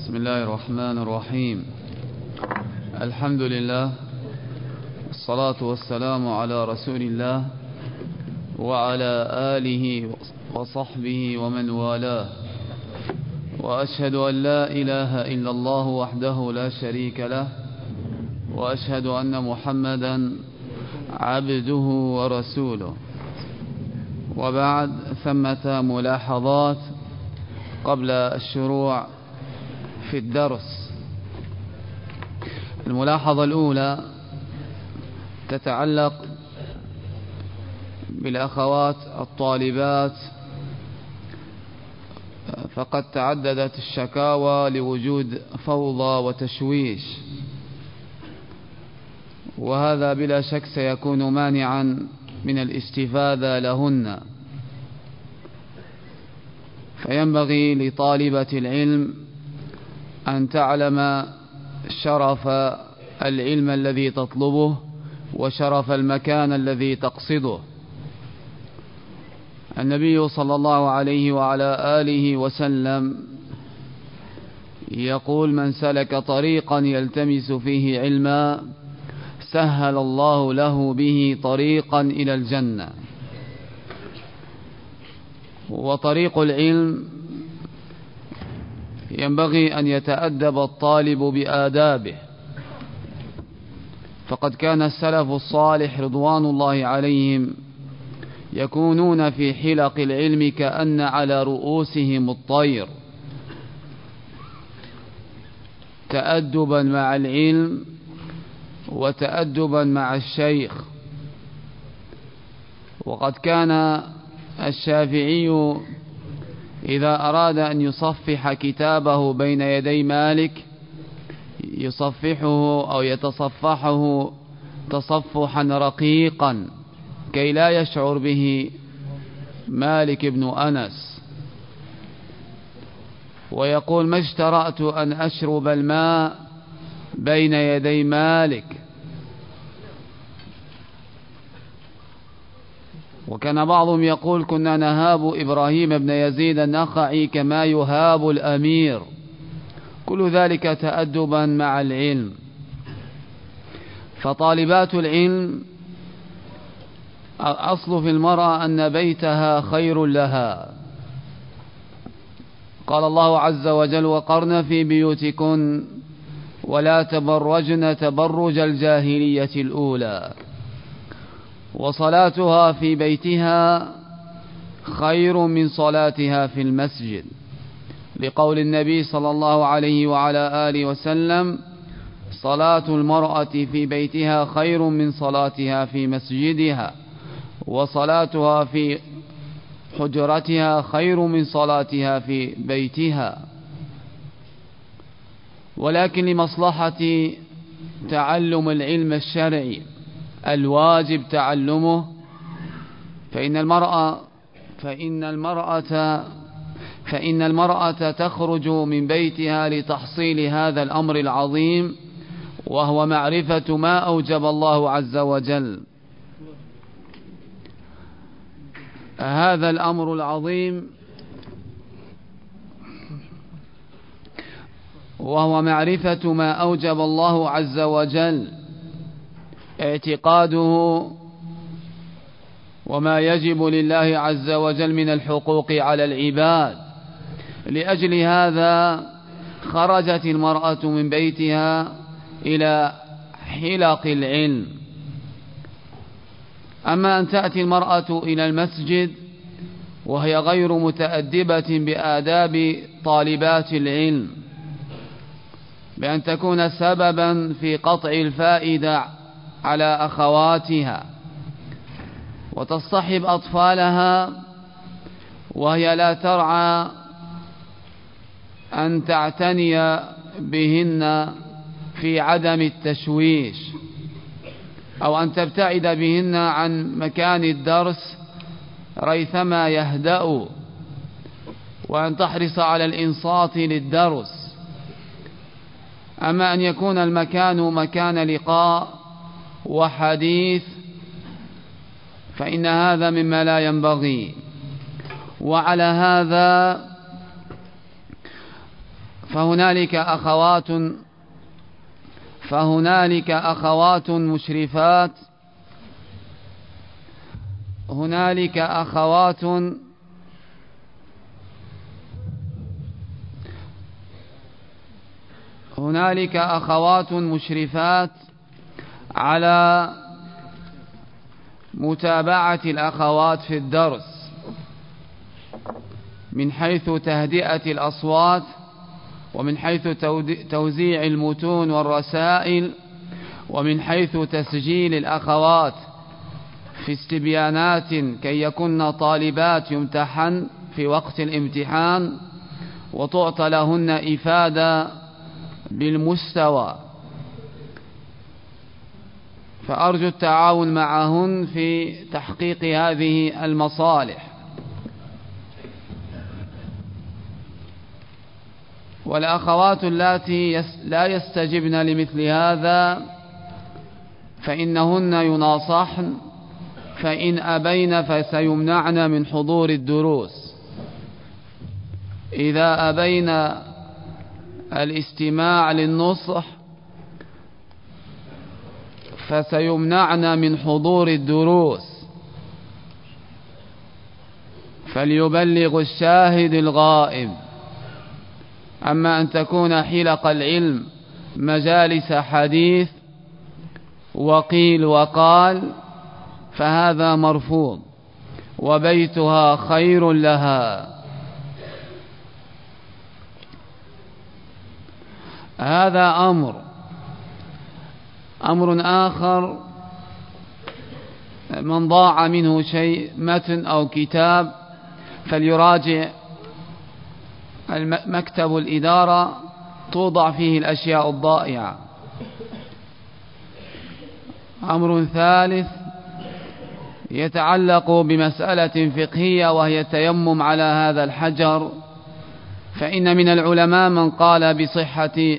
بسم الله الرحمن الرحيم. الحمد لله، الصلاة والسلام على رسول الله وعلى آله وصحبه ومن والاه، وأشهد أن لا إله إلا الله وحده لا شريك له، وأشهد أن محمدا عبده ورسوله. وبعد، ثمة ملاحظات قبل الشروع في الدرس. الملاحظة الأولى تتعلق بالأخوات الطالبات، فقد تعددت الشكاوى لوجود فوضى وتشويش، وهذا بلا شك سيكون مانعا من الاستفادة لهن. فينبغي لطالبة العلم أن تعلم شرف العلم الذي تطلبه وشرف المكان الذي تقصده. النبي صلى الله عليه وعلى آله وسلم يقول: من سلك طريقا يلتمس فيه علما سهل الله له به طريقا إلى الجنة. وطريق العلم ينبغي أن يتأدب الطالب بآدابه، فقد كان السلف الصالح رضوان الله عليهم يكونون في حلق العلم كأن على رؤوسهم الطير، تأدبا مع العلم وتأدبا مع الشيخ. وقد كان الشافعي إذا أراد أن يصفح كتابه بين يدي مالك يصفحه أو يتصفحه تصفحا رقيقا كي لا يشعر به مالك بن أنس، ويقول: ما اشترأت أن أشرب الماء بين يدي مالك. وكان بعضهم يقول: كنا نهاب إبراهيم بن يزيد النخعي كما يهاب الأمير. كل ذلك تأدبا مع العلم. فطالبات العلم الأصل في المرأة أن بيتها خير لها. قال الله عز وجل: وقرن في بيوتكن ولا تبرجن تبرج الجاهلية الأولى. وصلاتها في بيتها خير من صلاتها في المسجد، لقول النبي صلى الله عليه وعلى آله وسلم: صلاة المرأة في بيتها خير من صلاتها في مسجدها، وصلاتها في حجرتها خير من صلاتها في بيتها. ولكن لمصلحة تعلم العلم الشرعي الواجب تعلمه، فإن المرأة تخرج من بيتها لتحصيل هذا الأمر العظيم، وهو معرفة ما أوجب الله عز وجل. هذا الأمر العظيم وهو معرفة ما أوجب الله عز وجل، اعتقاده وما يجب لله عز وجل من الحقوق على العباد. لأجل هذا خرجت المرأة من بيتها إلى حلق العلم. أما أن تأتي المرأة إلى المسجد وهي غير متأدبة بآداب طالبات العلم، بأن تكون سببا في قطع الفائدة على أخواتها، وتصطحب أطفالها وهي لا ترعى أن تعتني بهن في عدم التشويش، أو أن تبتعد بهن عن مكان الدرس ريثما يهدأ، وأن تحرص على الإنصات للدرس. أما أن يكون المكان مكان لقاء وحديث فإن هذا مما لا ينبغي. وعلى هذا فهنالك أخوات مشرفات، هنالك أخوات مشرفات على متابعة الأخوات في الدرس من حيث تهدئة الأصوات، ومن حيث توزيع المتون والرسائل، ومن حيث تسجيل الأخوات في استبيانات كي يكن طالبات يمتحن في وقت الامتحان وتعطى لهن إفادة بالمستوى. فأرجو التعاون معهن في تحقيق هذه المصالح. والأخوات اللاتي لا يستجبن لمثل هذا فإنهن يناصحن، فإن أبين فسيمنعن من حضور الدروس. إذا أبين الاستماع للنصح فسيمنعن من حضور الدروس. فليبلغ الشاهد الغائب. أما أن تكون حلق العلم مجالس حديث وقيل وقال فهذا مرفوض، وبيتها خير لها. هذا أمر آخر، من ضاع منه شيء متن أو كتاب فليراجع مكتب الإدارة، توضع فيه الأشياء الضائعة. أمر ثالث يتعلق بمسألة فقهية وهي التيمم على هذا الحجر، فإن من العلماء من قال بصحة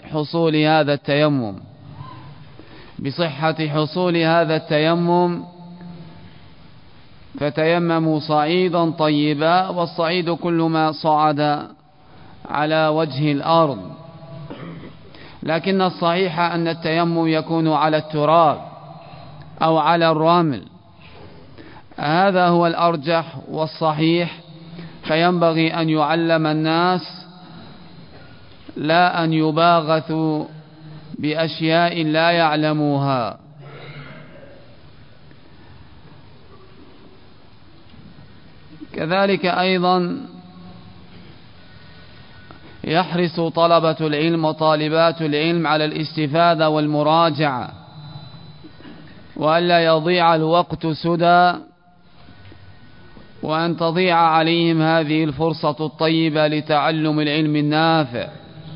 حصول هذا التيمم، فتيمموا صعيدا طيبا، والصعيد كل ما صعد على وجه الأرض. لكن الصحيح أن التيمم يكون على التراب أو على الرمل، هذا هو الأرجح والصحيح. فينبغي أن يعلم الناس، لا أن يباغثوا بأشياء لا يعلموها. كذلك أيضا يحرص طلبة العلم وطالبات العلم على الاستفادة والمراجعة، وألا يضيع الوقت سدى، وأن تضيع عليهم هذه الفرصة الطيبة لتعلم العلم النافع.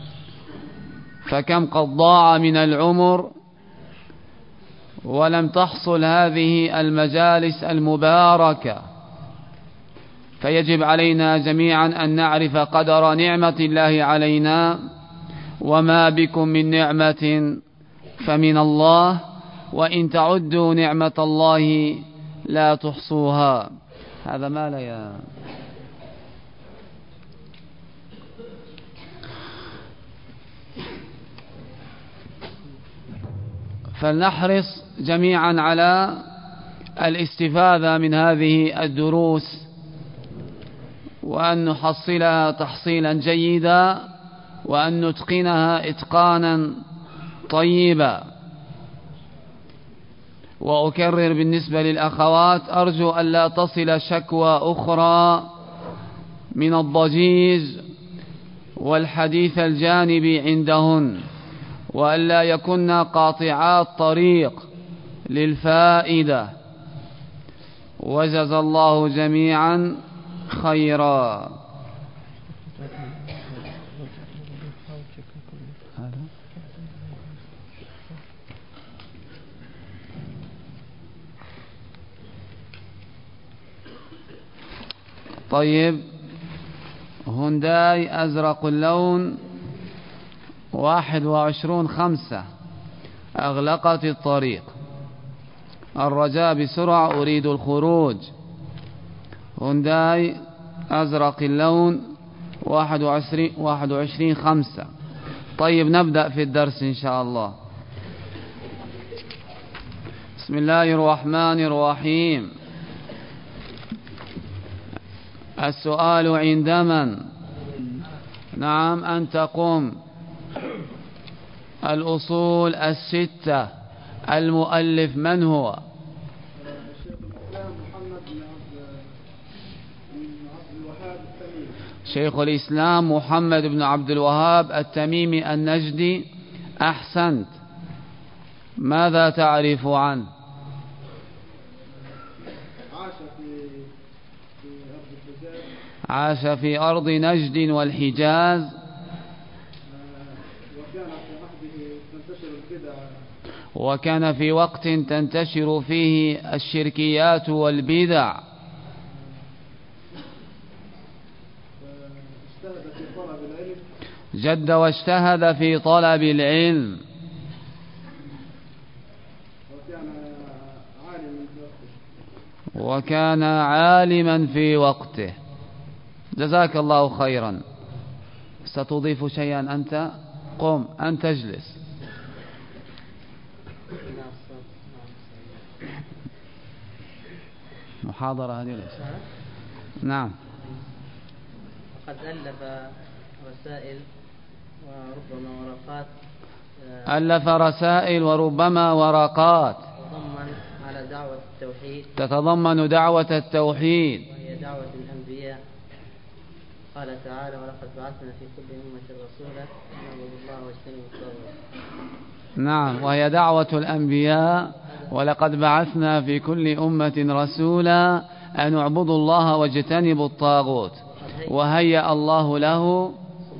فكم قد ضاع من العمر ولم تحصل هذه المجالس المباركة. فيجب علينا جميعا أن نعرف قدر نعمة الله علينا، وما بكم من نعمة فمن الله، وإن تعدوا نعمة الله لا تحصوها. هذا ما لا يا فلنحرص جميعا على الاستفادة من هذه الدروس، وأن نحصلها تحصيلا جيدا، وأن نتقنها إتقانا طيبا. وأكرر بالنسبة للأخوات، أرجو أن لا تصل شكوى أخرى من الضجيج والحديث الجانبي عندهن، وأن لا يكن قاطعات طريق للفائدة. وجزى الله جميعا خيرا. طيب، هونداي أزرق اللون 21/5 أغلقت الطريق. الرجاء بسرعة، أريد الخروج. هونداي أزرق اللون 21/5. طيب نبدأ في الدرس إن شاء الله. بسم الله الرحمن الرحيم. السؤال عند من؟ نعم أن تقوم. الأصول الستة، المؤلف من هو؟ شيخ الإسلام محمد بن عبد الوهاب التميمي النجدي. أحسنت. ماذا تعرف عنه؟ عاش في أرض نجد والحجاز، وكان في وقت تنتشر فيه الشركيات والبدع، جد واجتهد في طلب العلم، وكان عالما في وقته. جزاك الله خيرا. ستضيف شيئا أنت؟ قم أن تجلس. محاضرة هذه؟ نعم. وقد ألف رسائل وربما ورقات. ألف رسائل وربما ورقات تتضمن دعوة التوحيد، وهي دعوة الأنبياء. قال تعالى: ولقد بعثنا في كل أمة رسولا أن اعبدوا الله واجتنبوا الطاغوت. نعم، وهي دعوة الأنبياء. ولقد بعثنا في كل أمة رسولا أن اعبدوا الله واجتنبوا الطاغوت، وهيأ الله له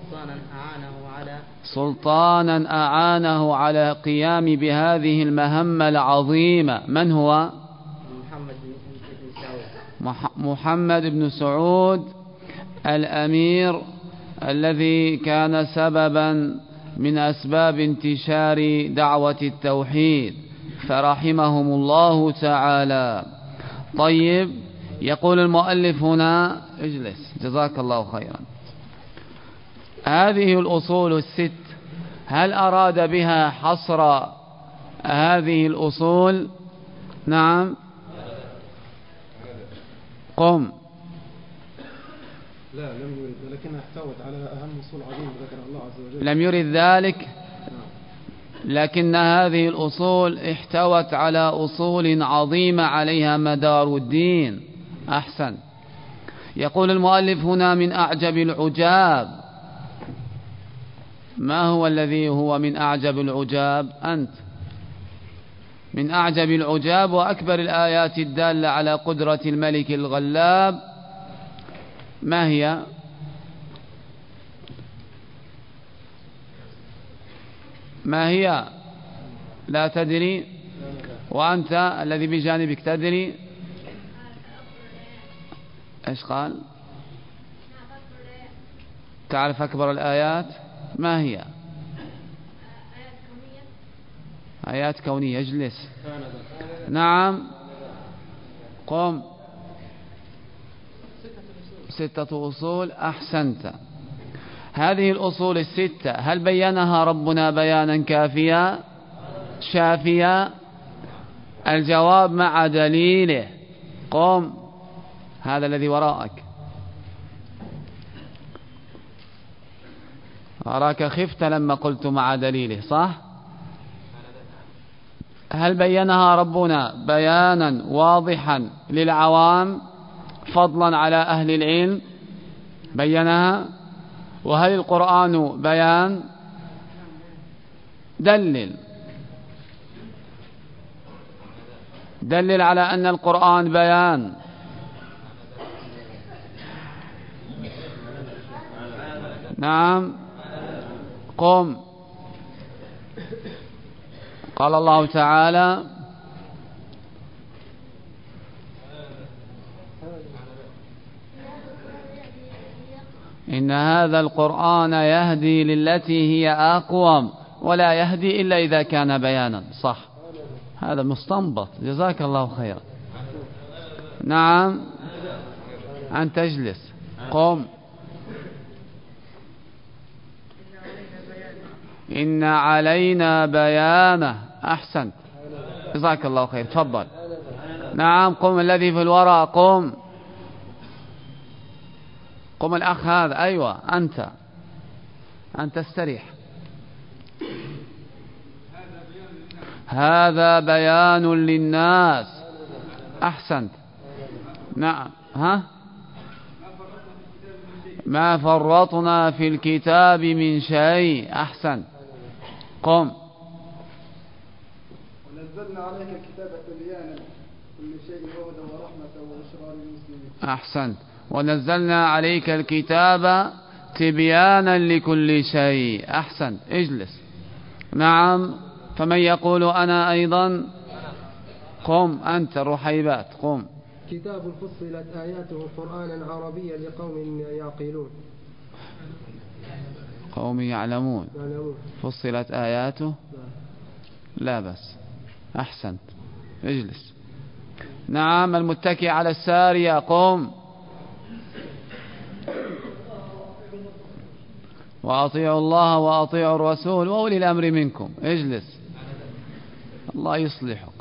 سلطانا أعانه على قيام بهذه المهمة العظيمة. من هو؟ محمد بن سعود الأمير، الذي كان سببا من أسباب انتشار دعوة التوحيد، فرحمهم الله تعالى. طيب، يقول المؤلف هنا، اجلس جزاك الله خيرا. هذه الأصول الست، هل أراد بها حصر هذه الأصول؟ نعم. قم. لا، لم يرد، ولكنها احتوت على أهم أصول عظيمة ذكر الله عز وجل. لم يرد ذلك، لكن هذه الأصول احتوت على أصول عظيمة عليها مدار الدين. أحسن. يقول المؤلف هنا: من أعجب العجاب. ما هو الذي هو من أعجب العجاب؟ أنت. من أعجب العجاب وأكبر الآيات الدالة على قدرة الملك الغلاب ما هي؟ ما هي؟ لا تدري؟ وأنت الذي بجانبك تدري؟ إيش قال؟ تعرف أكبر الآيات؟ ما هي؟ آيات كونية. اجلس. نعم. قم. 6 أصول. أحسنت. هذه الأصول الستة هل بينها ربنا بيانا كافيا شافيا؟ الجواب مع دليله. قم. هذا الذي وراءك. أراك خفت لما قلت مع دليله، صح؟ هل بينها ربنا بيانا واضحا للعوام فضلا على أهل العلم؟ بينها. وهل القرآن بيان؟ دلل على أن القرآن بيان. نعم. قم. قال الله تعالى: إن هذا القرآن يهدي للتي هي أقوم ولا يهدي إلا إذا كان بيانا. صح، هذا مستنبط. جزاك الله خيرا. نعم. أن تجلس. قم. إن علينا بيانه. أحسنت، جزاك الله خير. تفضل. نعم، قم الذي في الوراء، قم قم الأخ هذا. أيوة، أنت استريح. هذا بيان للناس. أحسنت. نعم. ما فرطنا في الكتاب من شيء. أحسن. قم. ونزلنا عليك الكتاب تبيانا كل شيء وهدى ورحمة وبشرى للمسلمين. أحسن. ونزلنا عليك الكتاب تبيانا لكل شيء. أحسن، اجلس. نعم، فمن يقول أنا أيضا؟ قم أنت الرحيبات، قم. كتاب فصلت آياته قرآنا عربيا لقوم يعقلون. قوم يعلمون. فصلت آياته. لا بس. أحسنت، اجلس. نعم، المتكي على السارية، قم. وأطيعوا الله وأطيعوا الرسول وأولي الأمر منكم. اجلس، الله يصلحك.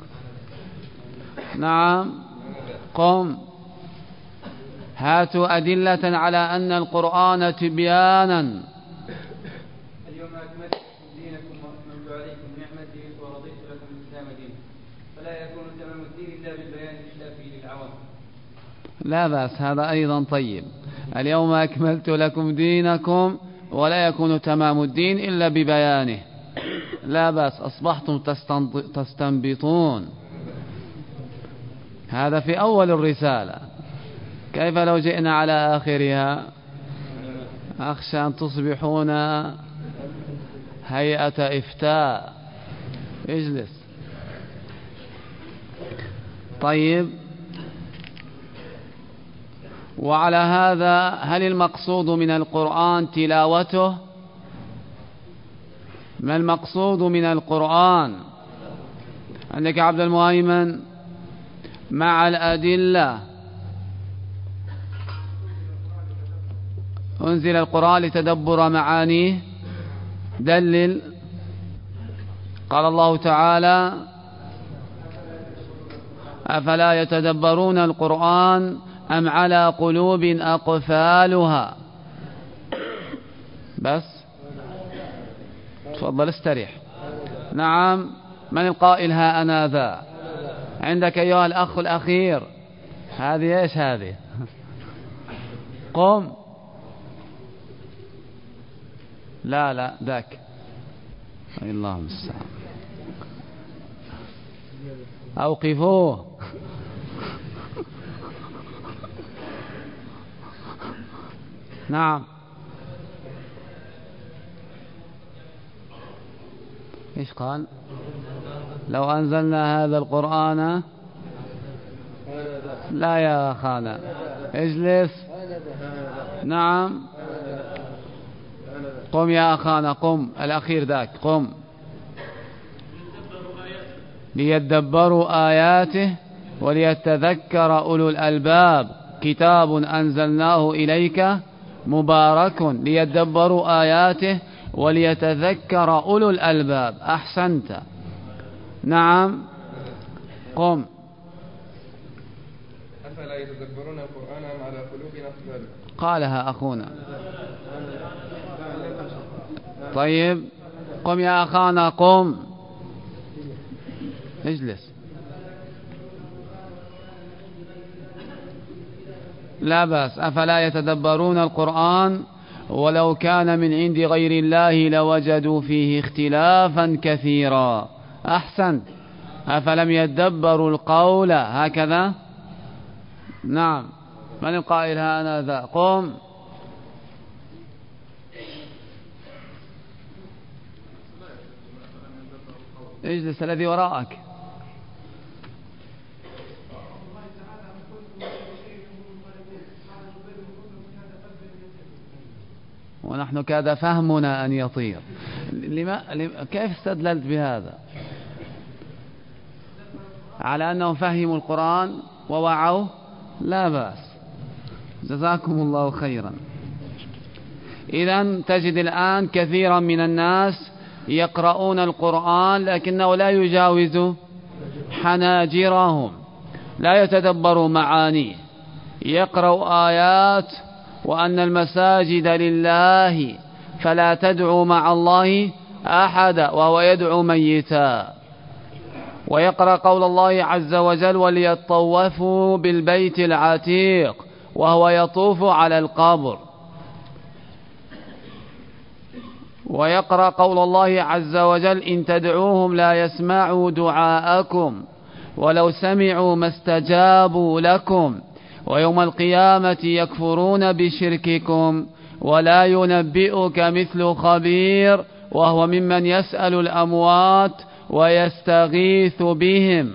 نعم، قم. هاتوا أدلة على أن القرآن تبيانا. اليوم أكملت لكم دينكم وأتممت عليكم نعمتي ورضيت لكم الإسلام دينا، فلا يكون تمام الدين إلا بالبيان الشافي للعوام. لا بأس، هذا أيضا طيب. اليوم أكملت لكم دينكم ولا يكون تمام الدين إلا ببيانه. لا بأس، أصبحتم تستنبطون. هذا في أول الرسالة، كيف لو جئنا على آخرها؟ أخشى أن تصبحون هيئة إفتاء. اجلس. طيب، وعلى هذا هل المقصود من القرآن تلاوته؟ ما المقصود من القرآن؟ عندك عبد المهيمن مع الأدلة. أنزل القرآن لتدبر معانيه. دلل. قال الله تعالى: أفلا يتدبرون القرآن أم على قلوب أقفالها. بس. تفضل استريح. نعم، من القائل ها أنا ذا؟ عندك أيها الأخ الأخير. هذه إيش هذه؟ قم. لا ذاك. اللهم المستعان. أوقفوه. نعم. إيش قال؟ لو أنزلنا هذا القرآن. لا يا أخانا، اجلس. نعم، قم يا أخانا، قم. الأخير ذاك، قم. ليدبروا آياته وليتذكر أولو الألباب. كتاب أنزلناه إليك مبارك ليدبروا آياته وليتذكر أولو الألباب. أحسنت. نعم، قم. أفلا يتدبرون القرآن أم على قلوب أقفالها. قالها أخونا. طيب، قم يا أخانا، قم. اجلس. لا بأس. أفلا يتدبرون القرآن ولو كان من عند غير الله لوجدوا فيه اختلافا كثيرا. أحسن. أفلم يدبروا القول. هكذا. نعم، من القائل ها أنا ذا؟ قم. اجلس الذي وراءك. ونحن كاد فهمنا أن يطير. كيف استدللت بهذا؟ على أنهم فهموا القرآن ووعوا. لا بأس، جزاكم الله خيرا. إذن تجد الآن كثيرا من الناس يقرؤون القرآن لكنه لا يجاوز حناجرهم، لا يتدبروا معانيه، يقرأ آيات وأن المساجد لله فلا تدعوا مع الله أحدا وهو يدعو ميتا، ويقرأ قول الله عز وجل وليطوفوا بالبيت العتيق وهو يطوف على القبر، ويقرأ قول الله عز وجل إن تدعوهم لا يسمعوا دعاءكم ولو سمعوا ما استجابوا لكم ويوم القيامة يكفرون بشرككم ولا ينبئك مثل خبير وهو ممن يسأل الأموات ويستغيث بهم.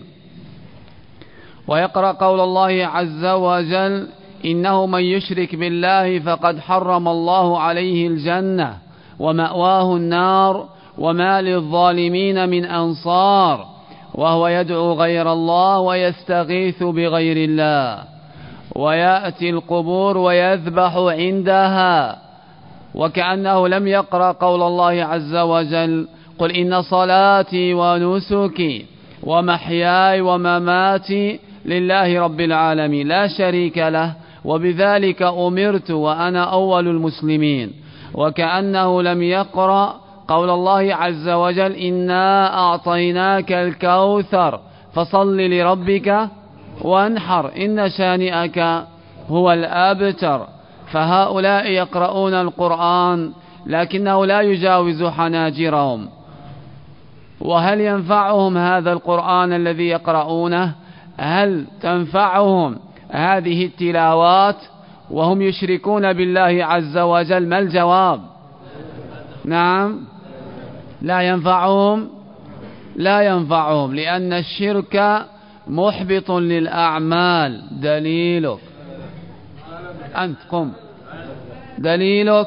ويقرأ قول الله عز وجل إنه من يشرك بالله فقد حرم الله عليه الجنة ومأواه النار وما للظالمين من أنصار، وهو يدعو غير الله ويستغيث بغير الله، ويأتي القبور ويذبح عندها، وكأنه لم يقرأ قول الله عز وجل قل إن صلاتي ونسكي ومحياي ومماتي لله رب العالمين لا شريك له وبذلك أمرت وأنا أول المسلمين، وكأنه لم يقرأ قول الله عز وجل إنا أعطيناك الكوثر فصل لربك وانحر إن شانئك هو الأبتر. فهؤلاء يقرؤون القرآن لكنه لا يجاوز حناجرهم، وهل ينفعهم هذا القرآن الذي يقرؤونه؟ هل تنفعهم هذه التلاوات وهم يشركون بالله عز وجل؟ ما الجواب؟ نعم لا ينفعهم، لا ينفعهم، لأن الشرك محبط للأعمال. دليلك أنت قم، دليلك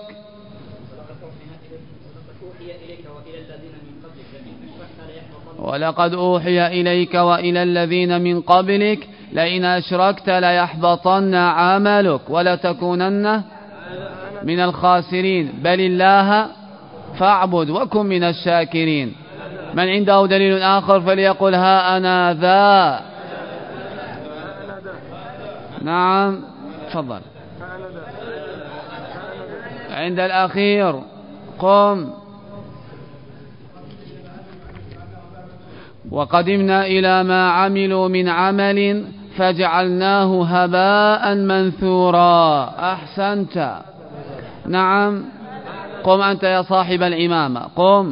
ولقد أوحي إليك وإلى الذين من قبلك لئن أشركت ليحبطن عملك ولتكونن من الخاسرين بل الله فاعبد وكن من الشاكرين. من عنده دليل آخر فليقل ها أنا ذا. نعم تفضل عند الأخير قم. وقدمنا إلى ما عملوا من عمل فجعلناه هباء منثورا. أحسنت. نعم قم أنت يا صاحب الإمامة قم.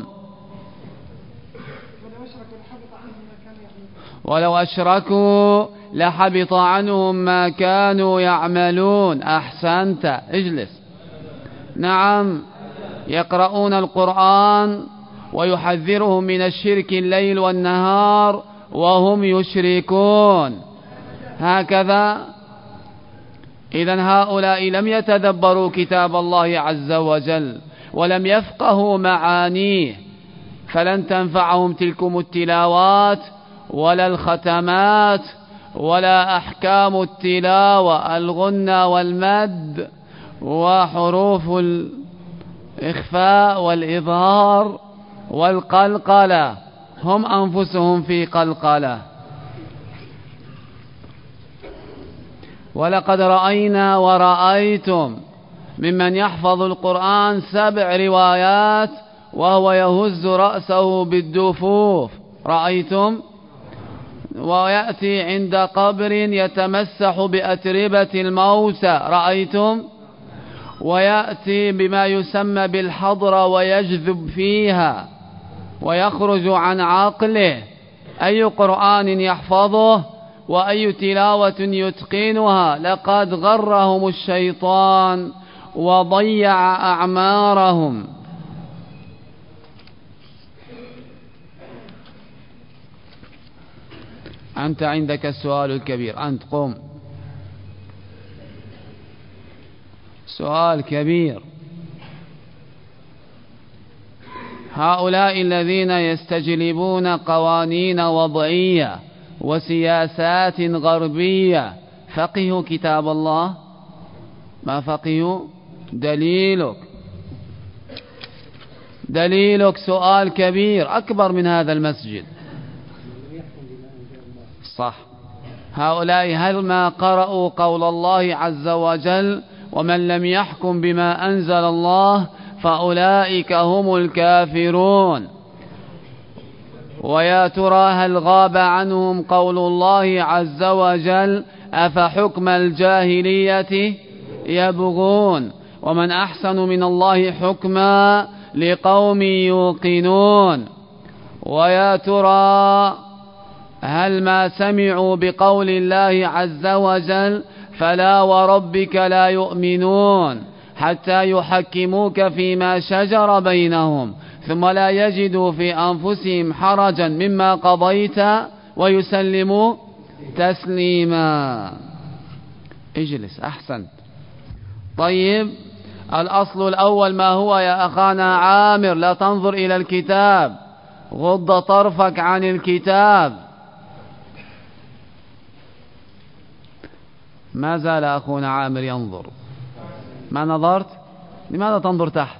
ولو أشركوا لحبط عنهم ما كانوا يعملون. أحسنت اجلس. نعم يقرؤون القرآن ويحذرهم من الشرك الليل والنهار وهم يشركون هكذا. إذن هؤلاء لم يتدبروا كتاب الله عز وجل ولم يفقهوا معانيه، فلن تنفعهم تلكم التلاوات ولا الختمات ولا أحكام التلاوة الغنى والمد وحروف الإخفاء والإظهار والقلقلة، هم أنفسهم في قلقلة. ولقد رأينا ورأيتم ممن يحفظ القرآن 7 روايات وهو يهز رأسه بالدفوف. رأيتم؟ ويأتي عند قبر يتمسح بأتربة الموتى. رأيتم؟ ويأتي بما يسمى بالحضرة ويجذب فيها ويخرج عن عقله. أي قرآن يحفظه وأي تلاوة يتقنها؟ لقد غرهم الشيطان وضيع أعمارهم. أنت عندك السؤال الكبير، أنت قم. سؤال كبير. هؤلاء الذين يستجلبون قوانين وضعية وسياسات غربية فقهوا كتاب الله؟ ما فقهوا. دليلك دليلك سؤال كبير أكبر من هذا المسجد. صح. هؤلاء هل ما قرأوا قول الله عز وجل ومن لم يحكم بما أنزل الله فأولئك هم الكافرون؟ ويا ترى هل غاب عنهم قول الله عز وجل أفحكم الجاهلية يبغون ومن أحسن من الله حكما لقوم يوقنون؟ ويا ترى هل ما سمعوا بقول الله عز وجل فلا وربك لا يؤمنون حتى يحكموك فيما شجر بينهم ثم لا يجدوا في أنفسهم حرجا مما قضيت ويسلموا تسليما. اجلس. أحسنت. طيب، الأصل الأول ما هو يا أخانا عامر؟ لا تنظر إلى الكتاب، غض طرفك عن الكتاب. ما زال أخونا عامر ينظر. ما نظرت؟ لماذا تنظر تحت؟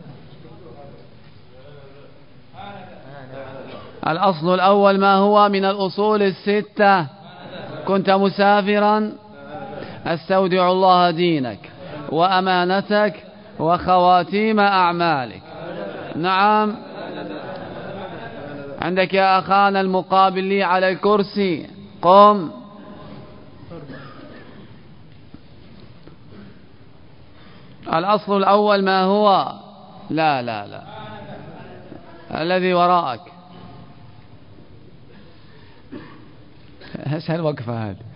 الأصل الأول ما هو من الأصول الستة؟ كنت مسافرا؟ استودع الله دينك وأمانتك وخواتيم أعمالك. نعم. عندك يا أخانا المقابل لي على الكرسي، قم. الأصل الأول ما هو؟ لا لا لا، الذي وراءك. ايش هالوقفة هذه؟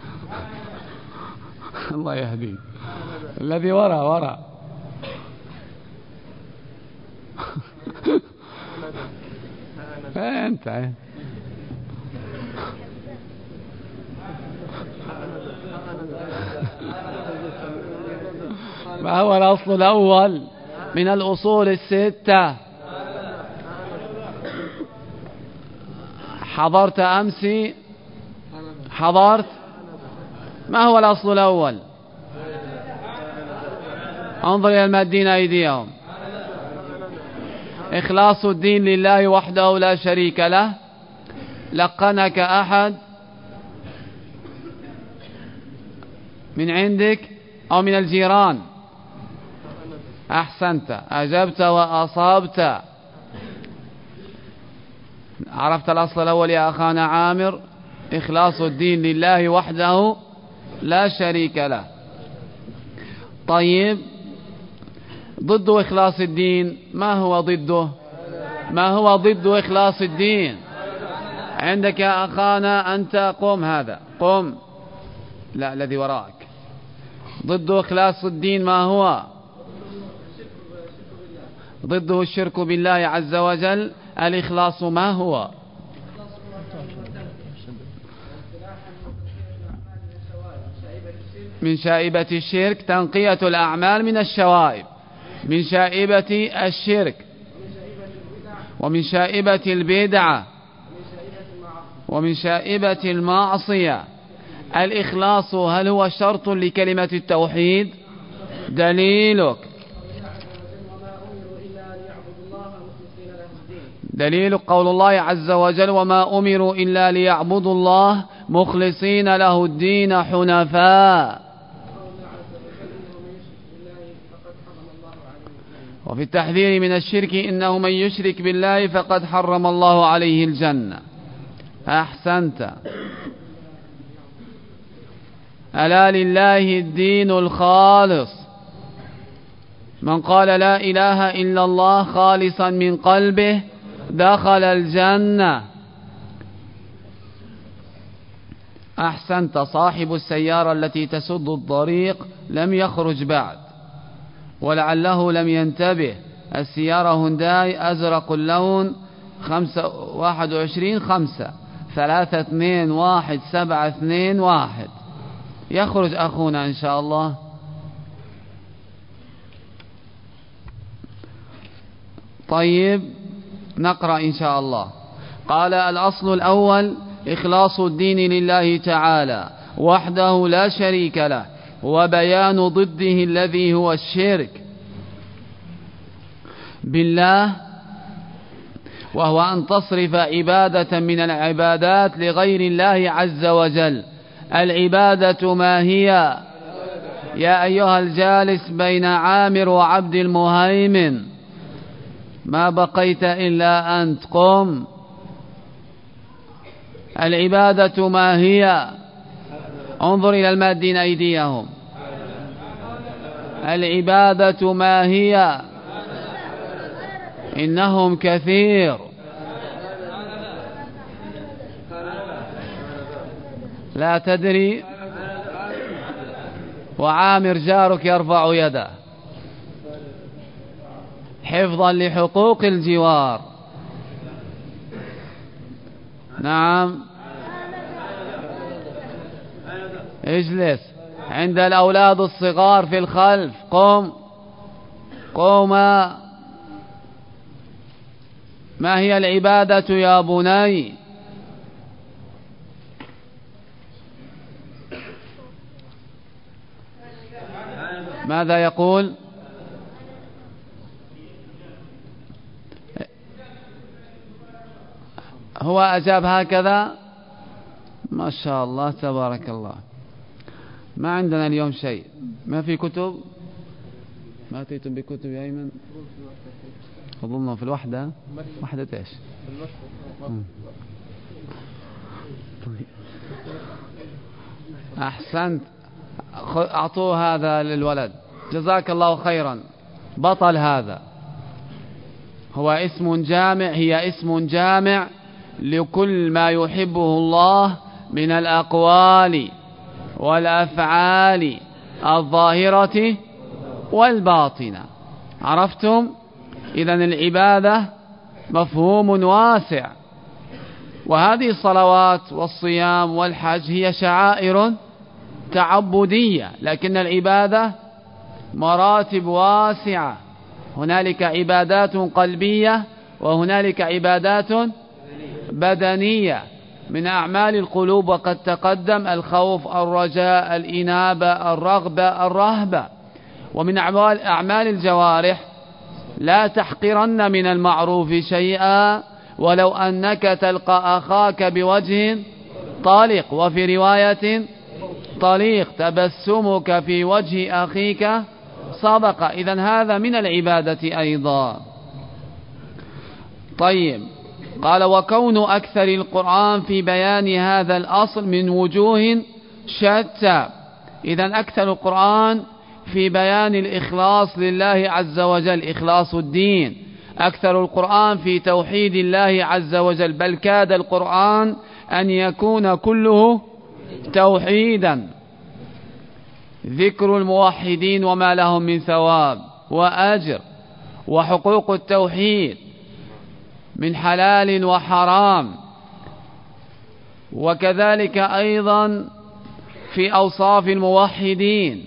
الله يهديك. الذي وراء أنت ما هو الأصل الأول من الأصول الستة؟ حضرت أمس؟ حضرت؟ ما هو الأصل الأول؟ انظر إلى المادين أيديهم. إخلاص الدين لله وحده لا شريك له. لقنك أحد من عندك أو من الجيران؟ أحسنت، أجبت وأصابت. عرفت الأصل الأول يا أخانا عامر؟ إخلاص الدين لله وحده لا شريك له. طيب، ضد إخلاص الدين ما هو ضده؟ ما هو ضد إخلاص الدين؟ عندك يا أخانا أنت، قم. هذا قم. لا، الذي وراءك. ضد إخلاص الدين ما هو؟ ضده الشرك بالله عز وجل. الإخلاص ما هو؟ من شائبة الشرك تنقية الأعمال من الشوائب، من شائبة الشرك ومن شائبة البدعة ومن شائبة المعصية. الإخلاص هل هو شرط لكلمة التوحيد؟ دليلك. دليل قول الله عز وجل وما أمروا إلا ليعبدوا الله مخلصين له الدين حنفاء. وفي التحذير من الشرك إنه من يشرك بالله فقد حرم الله عليه الجنة. أحسنت. ألا لله الدين الخالص. من قال لا إله إلا الله خالصا من قلبه دخل الجنة. أحسنت. صاحب السيارة التي تسد الطريق لم يخرج بعد ولعله لم ينتبه. السيارة هونداي أزرق اللون 21-5-3-2-1-7-2-1. يخرج أخونا إن شاء الله. طيب، نقرأ إن شاء الله. قال الأصل الأول إخلاص الدين لله تعالى وحده لا شريك له، وبيان ضده الذي هو الشرك. بالله، وهو أن تصرف عبادة من العبادات لغير الله عز وجل. العبادة ما هي؟ يا أيها الجالس بين عامر وعبد المهيمن، ما بقيت إلا أنت، قم. العبادة ما هي؟ انظر إلى المادين أيديهم. العبادة ما هي؟ إنهم كثير. لا تدري. وعامر جارك يرفع يده حفظا لحقوق الجوار. نعم، اجلس. عند الأولاد الصغار في الخلف، قم قوما. ما هي العبادة يا بني؟ ماذا يقول؟ هو أجاب هكذا. ما شاء الله تبارك الله. ما عندنا اليوم شيء، ما في كتب. ما أتيتم بكتب يا أيمن؟ أظن في الوحدة. وحدة إيش؟ أحسنت، أعطوه هذا للولد، جزاك الله خيرا. بطل هذا هو اسم جامع، هي اسم جامع لكل ما يحبه الله من الأقوال والأفعال الظاهرة والباطنة. عرفتم؟ إذن العبادة مفهوم واسع، وهذه الصلوات والصيام والحج هي شعائر تعبدية، لكن العبادة مراتب واسعة. هنالك عبادات قلبية وهنالك عبادات بدنية من أعمال القلوب، وقد تقدم الخوف، الرجاء، الإنابة، الرغبة، الرهبة. ومن أعمال الجوارح لا تحقرن من المعروف شيئا ولو أنك تلقى أخاك بوجه طلق، وفي رواية طليق، تبسمك في وجه أخيك صدقة. إذن هذا من العبادة أيضا. طيب، قال وكون أكثر القرآن في بيان هذا الأصل من وجوه شتى. إذن أكثر القرآن في بيان الإخلاص لله عز وجل، إخلاص الدين. أكثر القرآن في توحيد الله عز وجل، بل كاد القرآن أن يكون كله توحيدا. ذكر الموحدين وما لهم من ثواب وأجر، وحقوق التوحيد من حلال وحرام، وكذلك أيضا في أوصاف الموحدين،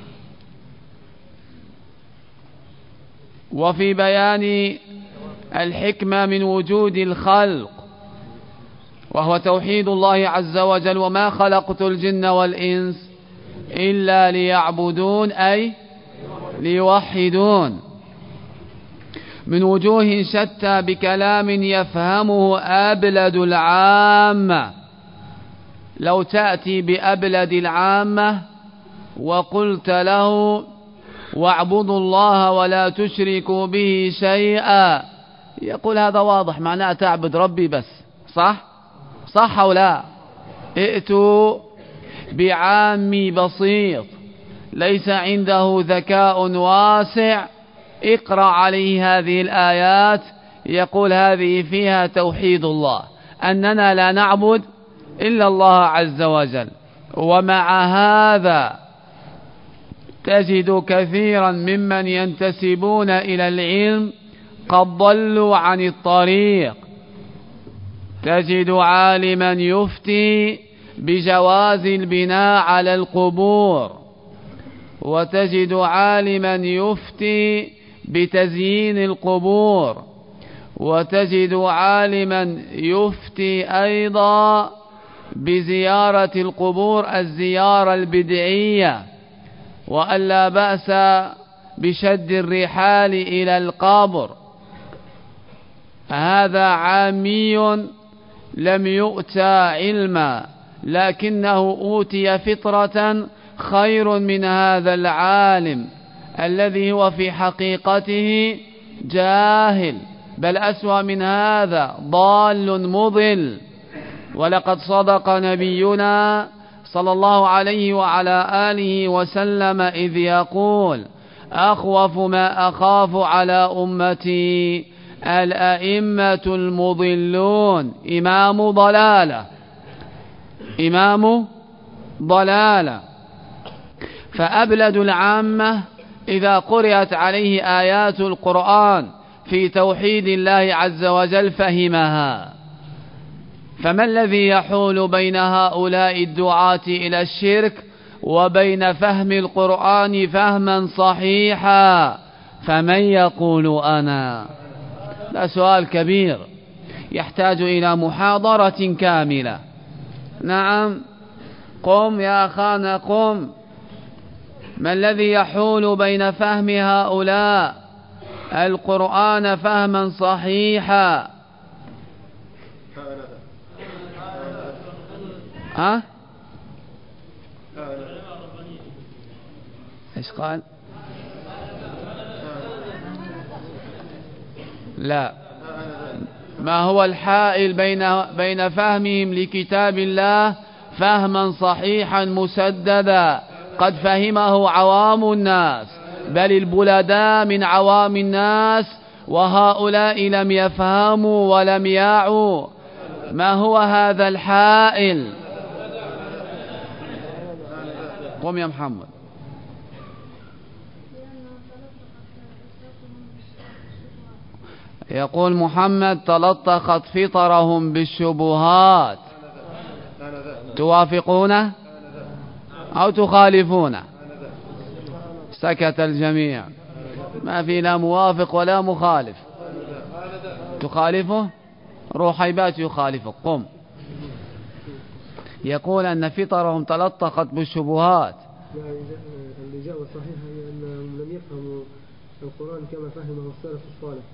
وفي بيان الحكمة من وجود الخلق وهو توحيد الله عز وجل. وما خلقت الجن والإنس إلا ليعبدون، أي ليوحدون، من وجوه شتى بكلام يفهمه أبلد العامة. لو تأتي بأبلد العامة وقلت له واعبدوا الله ولا تشركوا به شيئا، يقول هذا واضح، معناه تعبد ربي بس. صح أو لا؟ ائتوا بعامي بسيط ليس عنده ذكاء واسع، اقرأ عليه هذه الآيات، يقول هذه فيها توحيد الله، أننا لا نعبد إلا الله عز وجل. ومع هذا تجد كثيرا ممن ينتسبون إلى العلم قد ضلوا عن الطريق. تجد عالما يفتي بجواز البناء على القبور، وتجد عالما يفتي بتزيين القبور، وتجد عالما يفتي أيضا بزيارة القبور الزيارة البدعية، وأن لا بأس بشد الرحال إلى القبر هذا عامي لم يؤتى علما، لكنه أوتي فطرة خير من هذا العالم الذي هو في حقيقته جاهل، بل أسوأ من هذا ضال مضل. ولقد صدق نبينا صلى الله عليه وعلى آله وسلم إذ يقول: أخوف ما أخاف على أمتي الأئمة المضلون. إمام ضلالة. فأبلد العامة إذا قرأت عليه آيات القرآن في توحيد الله عز وجل فهمها. فما الذي يحول بين هؤلاء الدعاة إلى الشرك وبين فهم القرآن فهما صحيحا؟ فمن يقول أنا؟ لا، سؤال كبير يحتاج إلى محاضرة كاملة. نعم، قم يا أخانا قم. ما الذي يحول بين فهم هؤلاء القرآن فهما صحيحا؟ ها؟ ايش قال؟ لا. ما هو الحائل بين فهمهم لكتاب الله فهما صحيحا مسددا قد فهمه عوام الناس، بل البلداء من عوام الناس، وهؤلاء لم يفهموا ولم يعوا؟ ما هو هذا الحائل؟ قم يا محمد. يقول محمد: تلطخت فطرهم بالشبهات. توافقونه أو تخالفونه؟ سكت الجميع، ما في لا موافق ولا مخالف. تخالفه؟ روحيبات يخالفه. قم. يقول أن فطرهم تلطخت بالشبهات. الإجابة الصحيحة هي أنهم لم يفهموا القرآن كما فهمه السلف الصالح.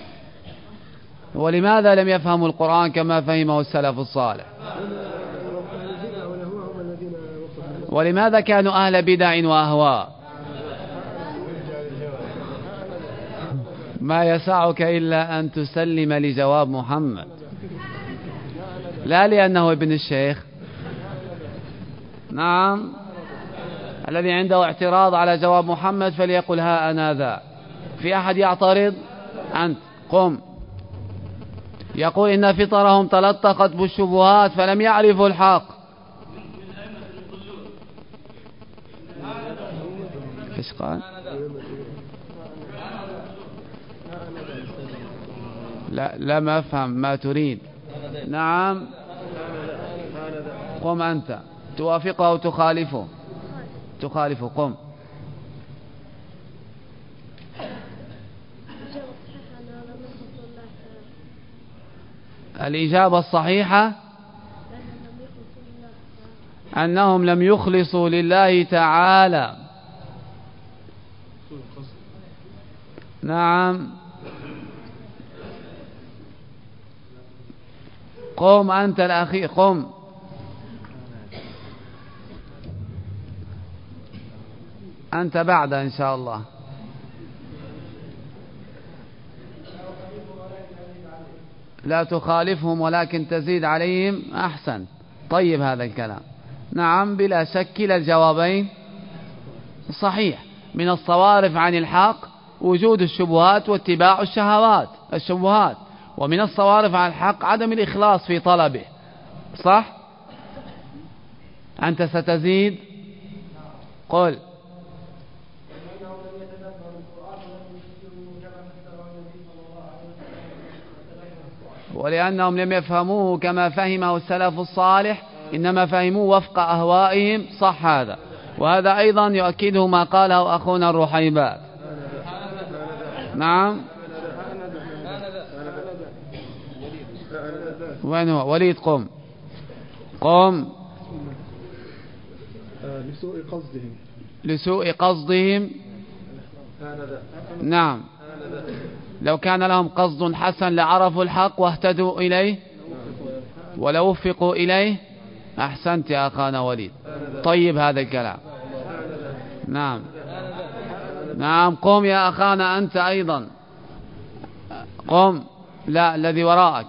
ولماذا لم يفهموا القرآن كما فهمه السلف الصالح؟ ولماذا كانوا أهل بدع وأهواء؟ ما يسعك إلا أن تسلم لجواب محمد، لا لأنه ابن الشيخ. نعم، الذي عنده اعتراض على جواب محمد فليقل ها أنا ذا. في أحد يعترض؟ أنت قم. يقول إن فطرهم تلطخت بالشبهات فلم يعرفوا الحق. ايش قال؟ لا، لم أفهم ما تريد. نعم، قم أنت. توافقه أو تخالفه؟ تخالفه. قم. الإجابة الصحيحة أنهم لم يخلصوا لله تعالى. نعم، قم أنت الأخير. قم. أنت بعد إن شاء الله. لا تخالفهم ولكن تزيد عليهم. أحسن، طيب هذا الكلام. نعم، بلا شك كلا الجوابين صحيح. من الصوارف عن الحق وجود الشبهات واتباع الشبهات، ومن الصوارف عن الحق عدم الإخلاص في طلبه. صح؟ أنت ستزيد. قل. ولأنهم لم يفهموه كما فهمه السلف الصالح، إنما فهموه وفق أهوائهم. صح هذا، وهذا أيضا يؤكده ما قاله أخونا الرحيبات. نعم، وين هو؟ وليد قم. قم. لسوء قصدهم. لسوء قصدهم. نعم، لو كان لهم قصد حسن لعرفوا الحق واهتدوا إليه ولو وفقوا إليه. أحسنت يا أخانا وليد، طيب هذا الكلام. نعم نعم، قم يا أخانا أنت أيضا، قم. لا، الذي وراءك.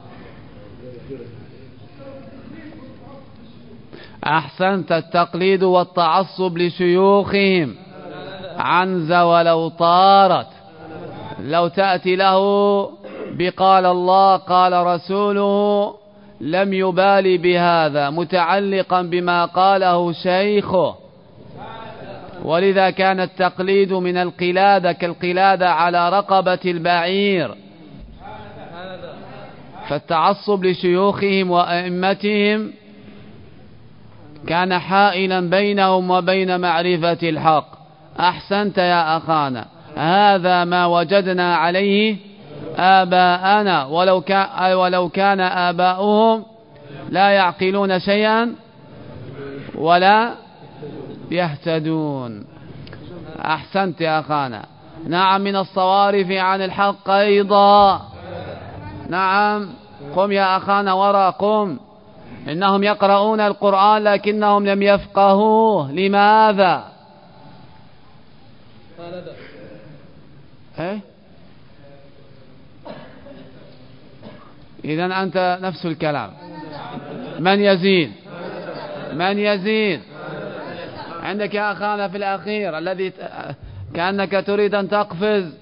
أحسنت، التقليد والتعصب لشيوخهم عنز ولو طارت. لو تأتي له بقال الله قال رسوله لم يبالي بهذا، متعلقا بما قاله شيخه. ولذا كان التقليد من القلادة كالقلادة على رقبة البعير. فالتعصب لشيوخهم وأئمتهم كان حائلا بينهم وبين معرفة الحق. أحسنت يا أخانا، هذا ما وجدنا عليه آباءنا، ولو كان آباؤهم لا يعقلون شيئا ولا يهتدون. أحسنت يا أخانا. نعم، من الصوارف عن الحق أيضا. نعم، قم يا أخانا وراء، قم. إنهم يقرؤون القرآن لكنهم لم يفقهوه. لماذا؟ إذن أنت نفس الكلام. من يزيد؟ من يزيد؟ عندك يا أخانا في الأخير الذي كأنك تريد أن تقفز.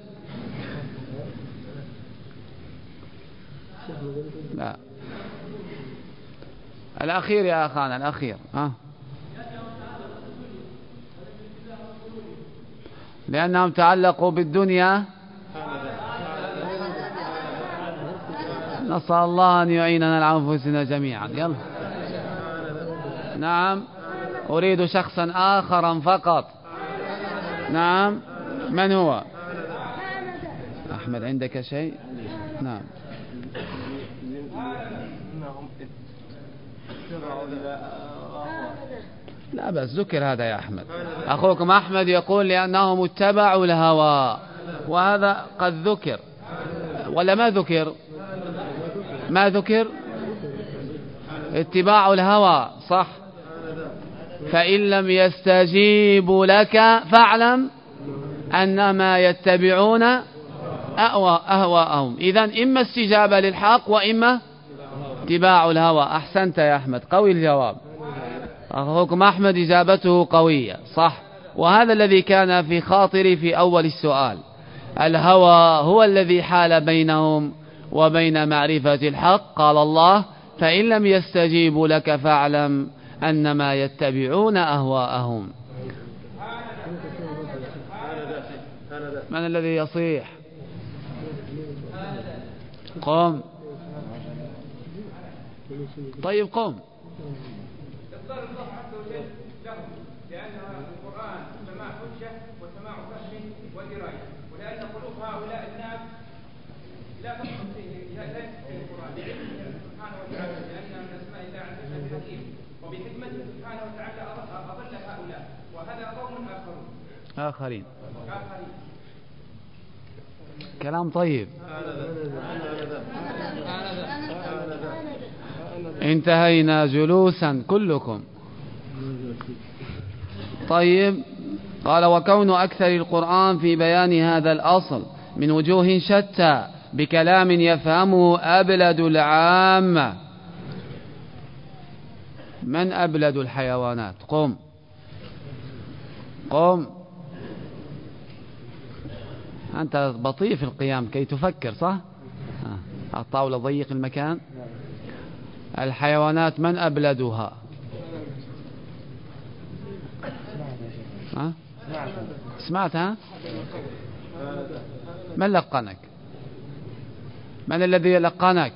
لا، الأخير يا أخانا، الأخير. لأنهم تعلقوا بالدنيا. نسأل الله أن يعيننا لأنفسنا جميعا. يلا. نعم، أريد شخصا آخرا فقط. نعم، من هو؟ أحمد، عندك شيء؟ نعم. لا بس ذكر هذا يا أحمد. أخوكم أحمد يقول لأنهم اتبعوا الهوى، وهذا قد ذكر ولا ما ذكر؟ ما ذكر؟ اتباع الهوى، صح. فإن لم يستجيبوا لك فاعلم أنما يتبعون أهواءهم. إذن إما استجابة للحق وإما اتباع الهوى. أحسنت يا أحمد، قوي الجواب. أخوكم أحمد إجابته قوية، صح. وهذا الذي كان في خاطري في أول السؤال. الهوى هو الذي حال بينهم وبين معرفة الحق. قال الله فإن لم يستجيبوا لك فاعلم أنما يتبعون أهواءهم. من الذي يصيح؟ قم. طيب قم. إصدار الله عز وجل لهم لأن القرآن سماع حجة وسماع فهم ودراية، ولأن قلوب هؤلاء الناس لا تفهم فيه، لا يفهم القرآن لعلمه سبحانه وتعالى، لأن من أسماء الله عز وجل الحكيم، وبحكمته سبحانه وتعالى أضل هؤلاء، وهذا قوم آخرين. كلام طيب. انتهينا جلوسا كلكم. طيب، قال وكون أكثر القرآن في بيان هذا الأصل من وجوه شتى بكلام يفهمه أبلد العامة. من أبلد الحيوانات؟ قم قم. أنت بطيء في القيام كي تفكر، صح؟ الطاولة ضيق المكان. الحيوانات من أبلدها؟ سمعتها؟ من لقنك؟ من الذي لقنك؟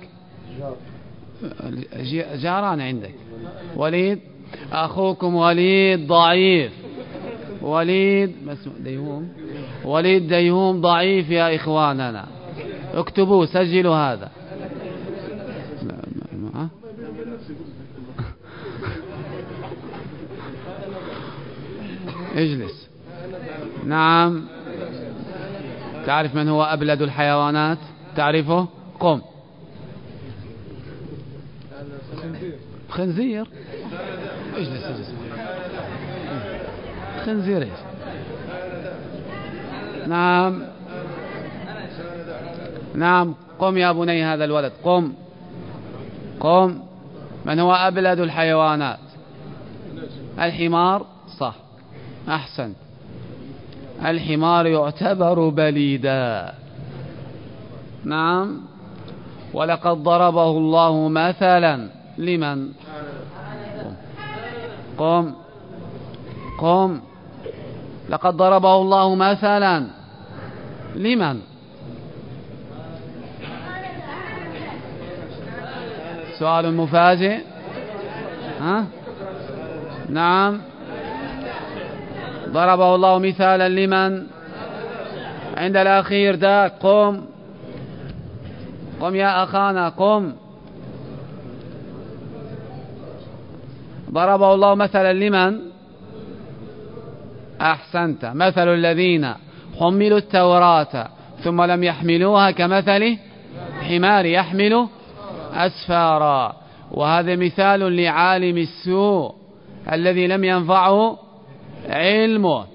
جاران عندك. وليد، أخوكم وليد ضعيف. وليد ديهوم. وليد ديهوم ضعيف يا إخواننا، اكتبوا سجلوا هذا. اجلس. نعم، تعرف من هو أبلد الحيوانات؟ تعرفه؟ قم. خنزير. اجلس. خنزير. نعم قم يا بني هذا الولد، قم. من هو أبلد الحيوانات؟ الحمار. صح، أحسنت. الحمار يعتبر بليدا. نعم. ولقد ضربه الله مثلا لمن؟ قم. لقد ضربه الله مثلا لمن؟ سؤال مفاجئ. نعم. ضربه الله مثالا لمن؟ عند الأخير ذاك. قم يا أخانا، قم. ضربه الله مثلا لمن؟ أحسنت. مثل الذين حملوا التوراة ثم لم يحملوها كمثل حمار يحمل أسفارا. وهذا مثال لعالم السوء الذي لم ينفعه علمه.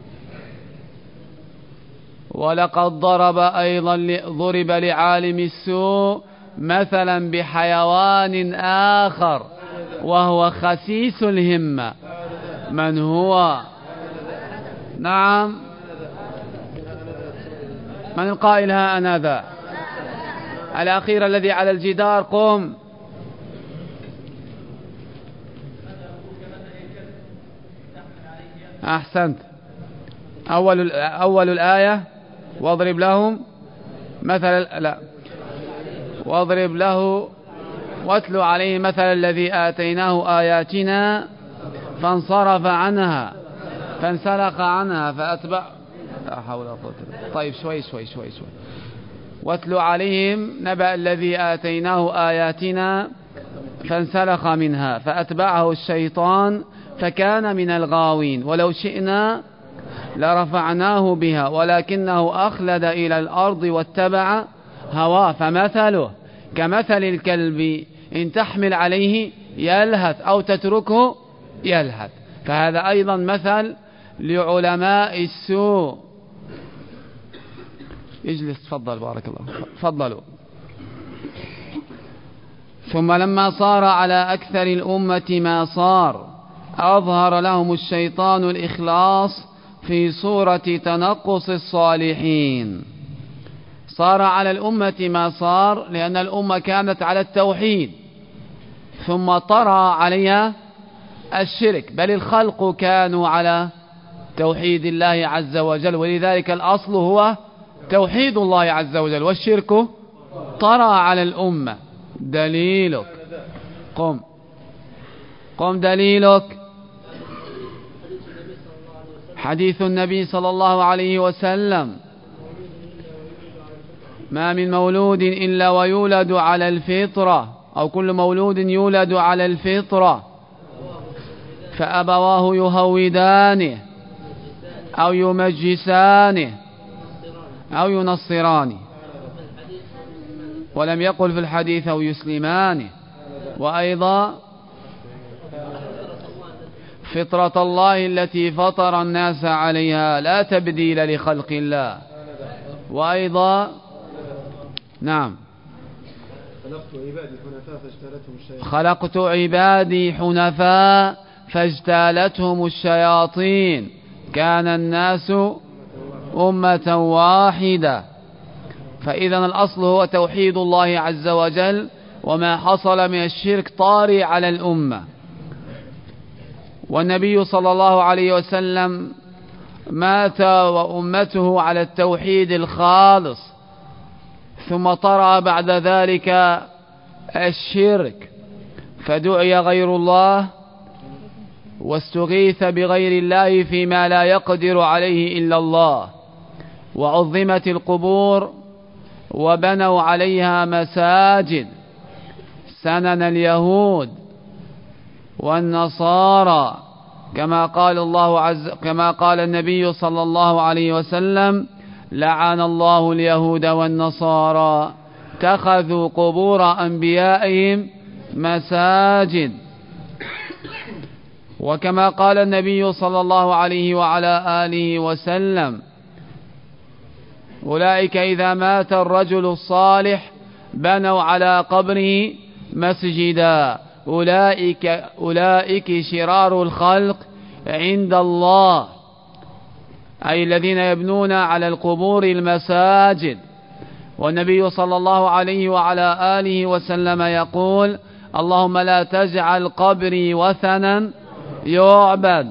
ولقد ضرب لعالم السوء مثلا بحيوان آخر وهو خسيس الهمة. من هو؟ نعم. من القائل ها أنا ذا؟ الأخير الذي على الجدار. قم. أحسنت. أول الآية واضرب لهم واتلو عليه مثل الذي آتيناه آياتنا فانسلخ عنها فأتبع. لا حول ولا قوة. طيب شوي. واتلو عليهم نبأ الذي آتيناه آياتنا فانسلخ منها فأتبعه الشيطان فكان من الغاوين ولو شئنا لرفعناه بها ولكنه أخلد إلى الأرض واتبع هواه فمثله كمثل الكلب إن تحمل عليه يلهث أو تتركه يلهث. فهذا أيضا مثل لعلماء السوء. اجلس تفضل، بارك الله. تفضلوا. ثم لما صار على أكثر الأمة ما صار أظهر لهم الشيطان الإخلاص في صورة تنقص الصالحين. صار على الأمة ما صار لأن الأمة كانت على التوحيد ثم طرأ عليها الشرك، بل الخلق كانوا على توحيد الله عز وجل، ولذلك الأصل هو توحيد الله عز وجل، والشرك طرأ على الأمة. دليلك. قم دليلك. حديث النبي صلى الله عليه وسلم: ما من مولود إلا ويولد على الفطرة، أو كل مولود يولد على الفطرة، فأبواه يهودانه أو يمجسانه أو ينصرانه. ولم يقل في الحديث أو يسلمانه. وأيضا فطرة الله التي فطر الناس عليها لا تبديل لخلق الله. وأيضا نعم خلقت عبادي حنفاء فاجتالتهم الشياطين كان الناس أمة واحدة. فإذا الأصل هو توحيد الله عز وجل، وما حصل من الشرك طارئ على الأمة. والنبي صلى الله عليه وسلم مات وأمته على التوحيد الخالص، ثم طرأ بعد ذلك الشرك، فدعي غير الله واستغيث بغير الله فيما لا يقدر عليه إلا الله، وعظمت القبور وبنوا عليها مساجد سنن اليهود والنصارى، كما قال النبي صلى الله عليه وسلم: لعن الله اليهود والنصارى اتخذوا قبور أنبيائهم مساجد. وكما قال النبي صلى الله عليه وعلى آله وسلم: أولئك إذا مات الرجل الصالح بنوا على قبره مسجدا، أولئك شرار الخلق عند الله، أي الذين يبنون على القبور المساجد. والنبي صلى الله عليه وعلى آله وسلم يقول: اللهم لا تجعل قبري وثنا يعبد.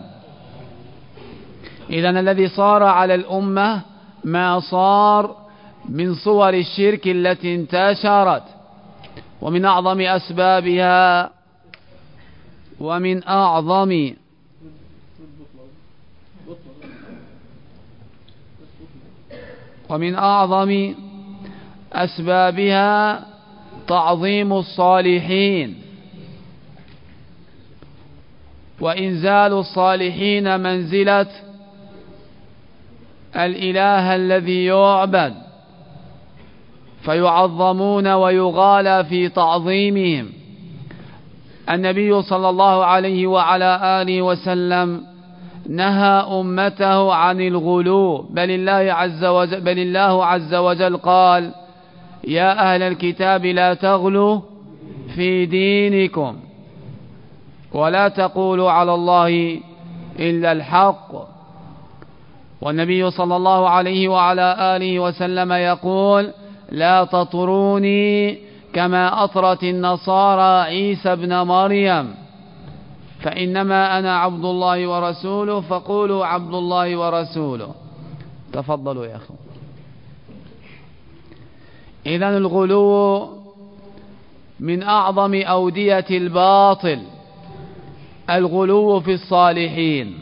إذن الذي صار على الأمة ما صار من صور الشرك التي انتشرت، ومن أعظم أسبابها ومن أعظم أسبابها تعظيم الصالحين وإنزال الصالحين منزلة الإله الذي يعبد، فيعظمون ويغالى في تعظيمهم. النبي صلى الله عليه وعلى آله وسلم نهى أمته عن الغلو، بل الله عز وجل قال: يا أهل الكتاب لا تغلوا في دينكم ولا تقولوا على الله إلا الحق. والنبي صلى الله عليه وعلى آله وسلم يقول: لا تطروني كما أطرت النصارى عيسى بن مريم، فإنما أنا عبد الله ورسوله فقولوا عبد الله ورسوله. تفضلوا يا أخو. إذن الغلو من أعظم أودية الباطل، الغلو في الصالحين.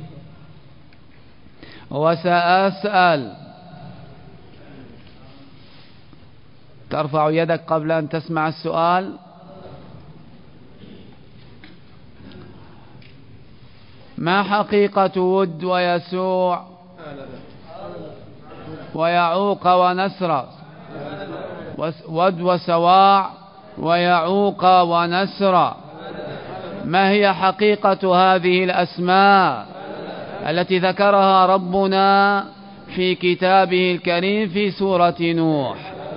وسأسأل، ترفع يدك قبل أن تسمع السؤال. ما حقيقة ود ويسوع ويعوق ونسر؟ ود وسواع ويعوق ونسر، ما هي حقيقة هذه الأسماء التي ذكرها ربنا في كتابه الكريم في سورة نوح؟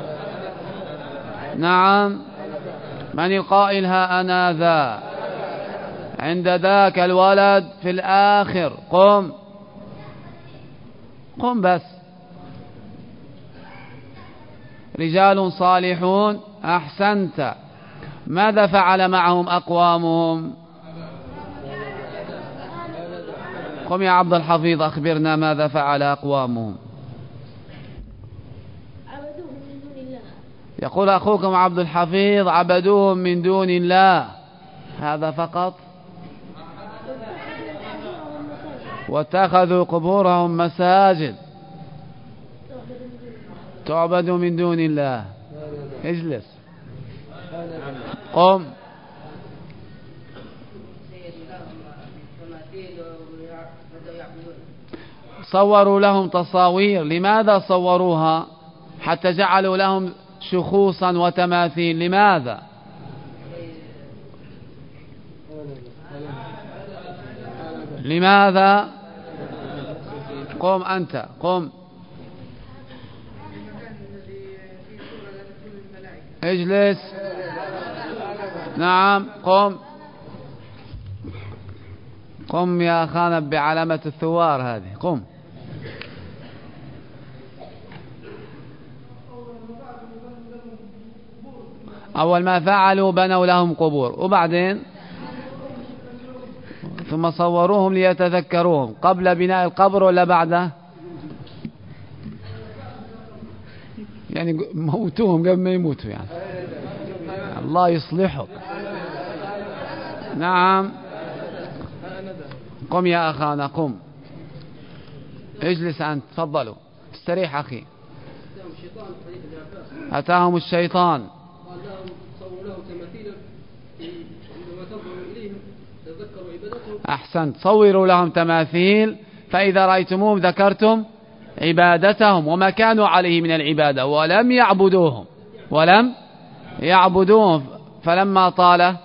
نعم، من القائل ها أنا ذا عند ذاك الولد في الآخر؟ قم بس. رجال صالحون، أحسنت. ماذا فعل معهم أقوامهم؟ قم يا عبد الحفيظ، أخبرنا ماذا فعل أقوامهم. عبدوهم من دون الله. يقول أخوكم عبد الحفيظ: عبدوهم من دون الله. هذا فقط؟ واتخذوا قبورهم مساجد تعبد من دون الله. اجلس، قم. صوروا لهم تصاوير. لماذا صوروها؟ حتى جعلوا لهم شخوصا وتماثيل. لماذا؟ لماذا؟ قم أنت، قم. اجلس. نعم، قم. قم يا أخانا بعلامة الثوار هذه. قم. أول ما فعلوا بنوا لهم قبور، وبعدين ثم صوروهم ليتذكروهم. قبل بناء القبر ولا بعده؟ يعني موتوهم قبل ما يموتوا يعني. الله يصلحك. نعم، قم يا أخانا، قم. اجلس أنت، تفضلوا. استريح أخي. أتاهم الشيطان أحسنت. صوروا لهم تماثيل، فإذا رأيتموهم ذكرتم عبادتهم وما كانوا عليه من العبادة، ولم يعبدوهم. فلما طال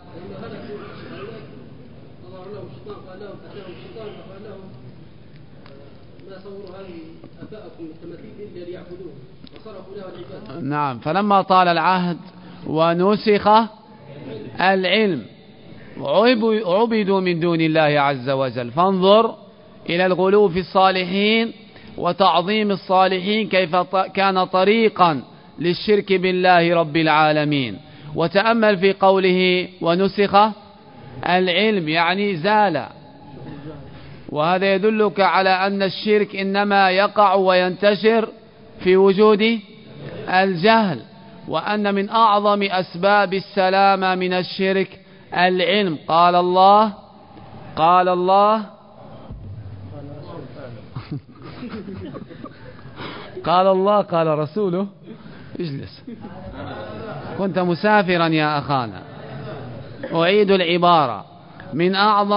نعم، فلما طال العهد ونسخ العلم عبدوا من دون الله عز وجل. فانظر إلى الغلو في الصالحين وتعظيم الصالحين كيف كان طريقا للشرك بالله رب العالمين. وتأمل في قوله ونسخ العلم، يعني زال، وهذا يدلك على أن الشرك إنما يقع وينتشر في وجود الجهل، وأن من أعظم أسباب السلامة من الشرك العلم. قال الله قال رسوله. اجلس، كنت مسافرا يا أخانا. أعيد العبارة: من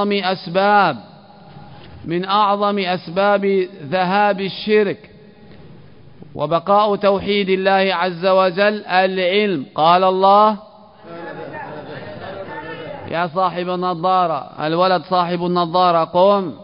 أعظم أسباب ذهاب الشرك وبقاء توحيد الله عز وجل العلم. قال الله. يا صاحب النظارة، الولد صاحب النظارة، قم.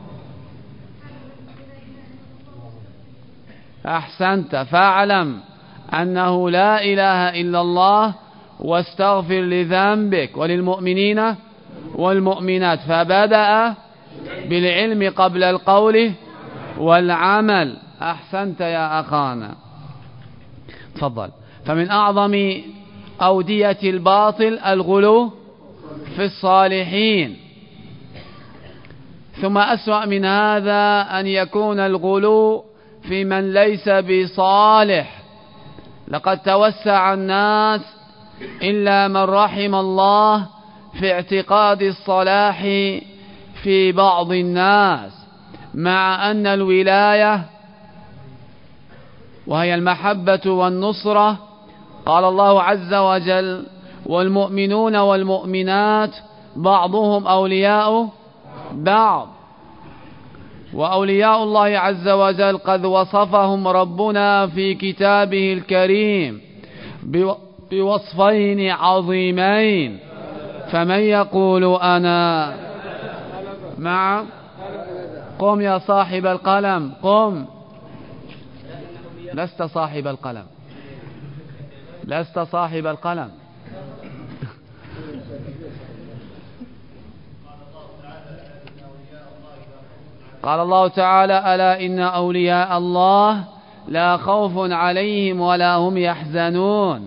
أحسنت. فاعلم أنه لا إله إلا الله واستغفر لذنبك وللمؤمنين والمؤمنات. فبدأ بالعلم قبل القول والعمل. أحسنت يا أخانا، تفضل. فمن أعظم أودية الباطل الغلو في الصالحين. ثم أسوأ من هذا أن يكون الغلو في من ليس بصالح. لقد توسع الناس إلا من رحم الله في اعتقاد الصلاح في بعض الناس، مع أن الولاية وهي المحبة والنصرة، قال الله عز وجل: والمؤمنون والمؤمنات بعضهم أولياء بعض. وأولياء الله عز وجل قد وصفهم ربنا في كتابه الكريم بوصفين عظيمين. فمن يقول أنا مع قم يا صاحب القلم، قم. لست صاحب القلم، لست صاحب القلم. قال الله تعالى: ألا إن أولياء الله لا خوف عليهم ولا هم يحزنون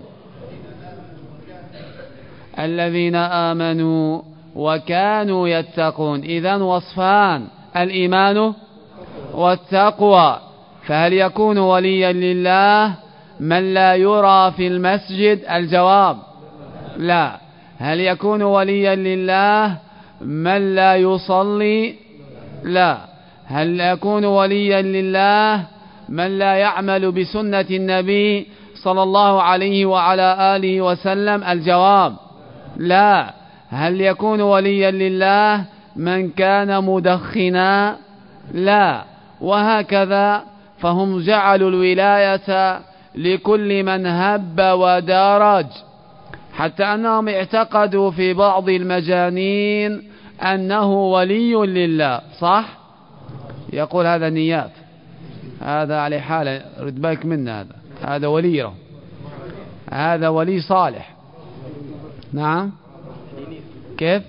الذين آمنوا وكانوا يتقون. إذن وصفان: الإيمان والتقوى. فهل يكون وليا لله من لا يرى في المسجد؟ الجواب: لا. هل يكون وليا لله من لا يصلي؟ لا. هل يكون وليا لله من لا يعمل بسنة النبي صلى الله عليه وعلى آله وسلم؟ الجواب: لا. هل يكون وليا لله من كان مدخنا؟ لا. وهكذا، فهم جعلوا الولاية لكل من هب ودرج، حتى أنهم اعتقدوا في بعض المجانين أنه ولي لله. صح؟ يقول هذا نيات، هذا على حالة، رد بالك منه، هذا ولي، هذا ولي صالح. نعم، كيف؟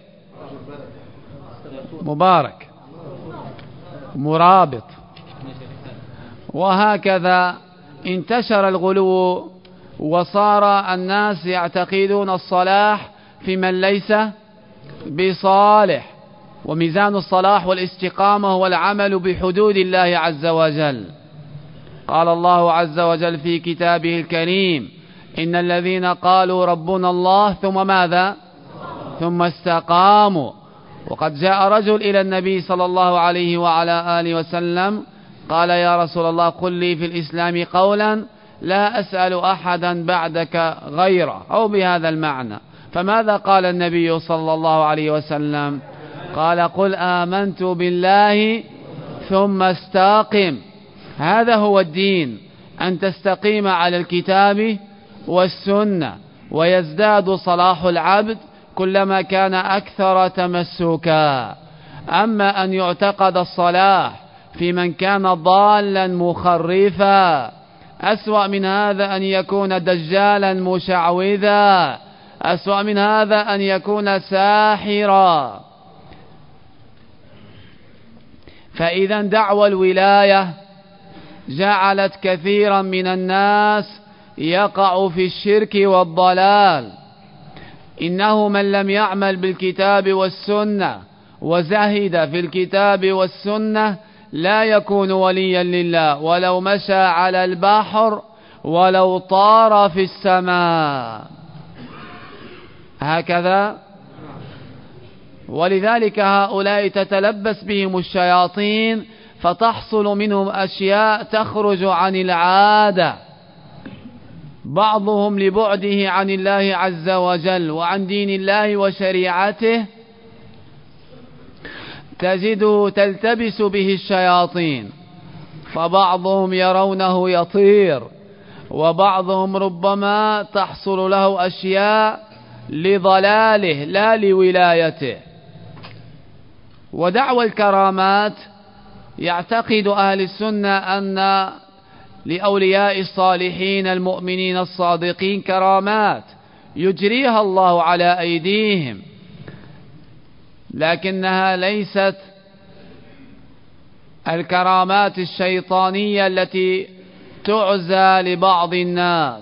مبارك، مرابط. وهكذا انتشر الغلو، وصار الناس يعتقدون الصلاح في من ليس بصالح. وميزان الصلاح والاستقامة هو العمل بحدود الله عز وجل. قال الله عز وجل في كتابه الكريم: إن الذين قالوا ربنا الله ثم ماذا؟ ثم استقاموا. وقد جاء رجل إلى النبي صلى الله عليه وعلى آله وسلم قال: يا رسول الله، قل لي في الإسلام قولا لا أسأل أحدا بعدك غيره، أو بهذا المعنى. فماذا قال النبي صلى الله عليه وسلم؟ قال: قل آمنت بالله ثم استقم. هذا هو الدين، أن تستقيم على الكتاب والسنة، ويزداد صلاح العبد كلما كان أكثر تمسكا. أما أن يعتقد الصلاح في من كان ضالا مخرفا، أسوأ من هذا أن يكون دجالا مشعوذا، أسوأ من هذا أن يكون ساحرا. فإذا دعوى الولاية جعلت كثيرا من الناس يقع في الشرك والضلال. إنه من لم يعمل بالكتاب والسنة وزهد في الكتاب والسنة لا يكون وليا لله، ولو مشى على البحر ولو طار في السماء. هكذا. ولذلك هؤلاء تتلبس بهم الشياطين فتحصل منهم أشياء تخرج عن العادة، بعضهم لبعده عن الله عز وجل وعن دين الله وشريعته تجد تلتبس به الشياطين، فبعضهم يرونه يطير، وبعضهم ربما تحصل له أشياء لضلاله لا لولايته. ودعوى الكرامات يعتقد أهل السنة أن لأولياء الصالحين المؤمنين الصادقين كرامات يجريها الله على أيديهم، لكنها ليست الكرامات الشيطانية التي تعزى لبعض الناس.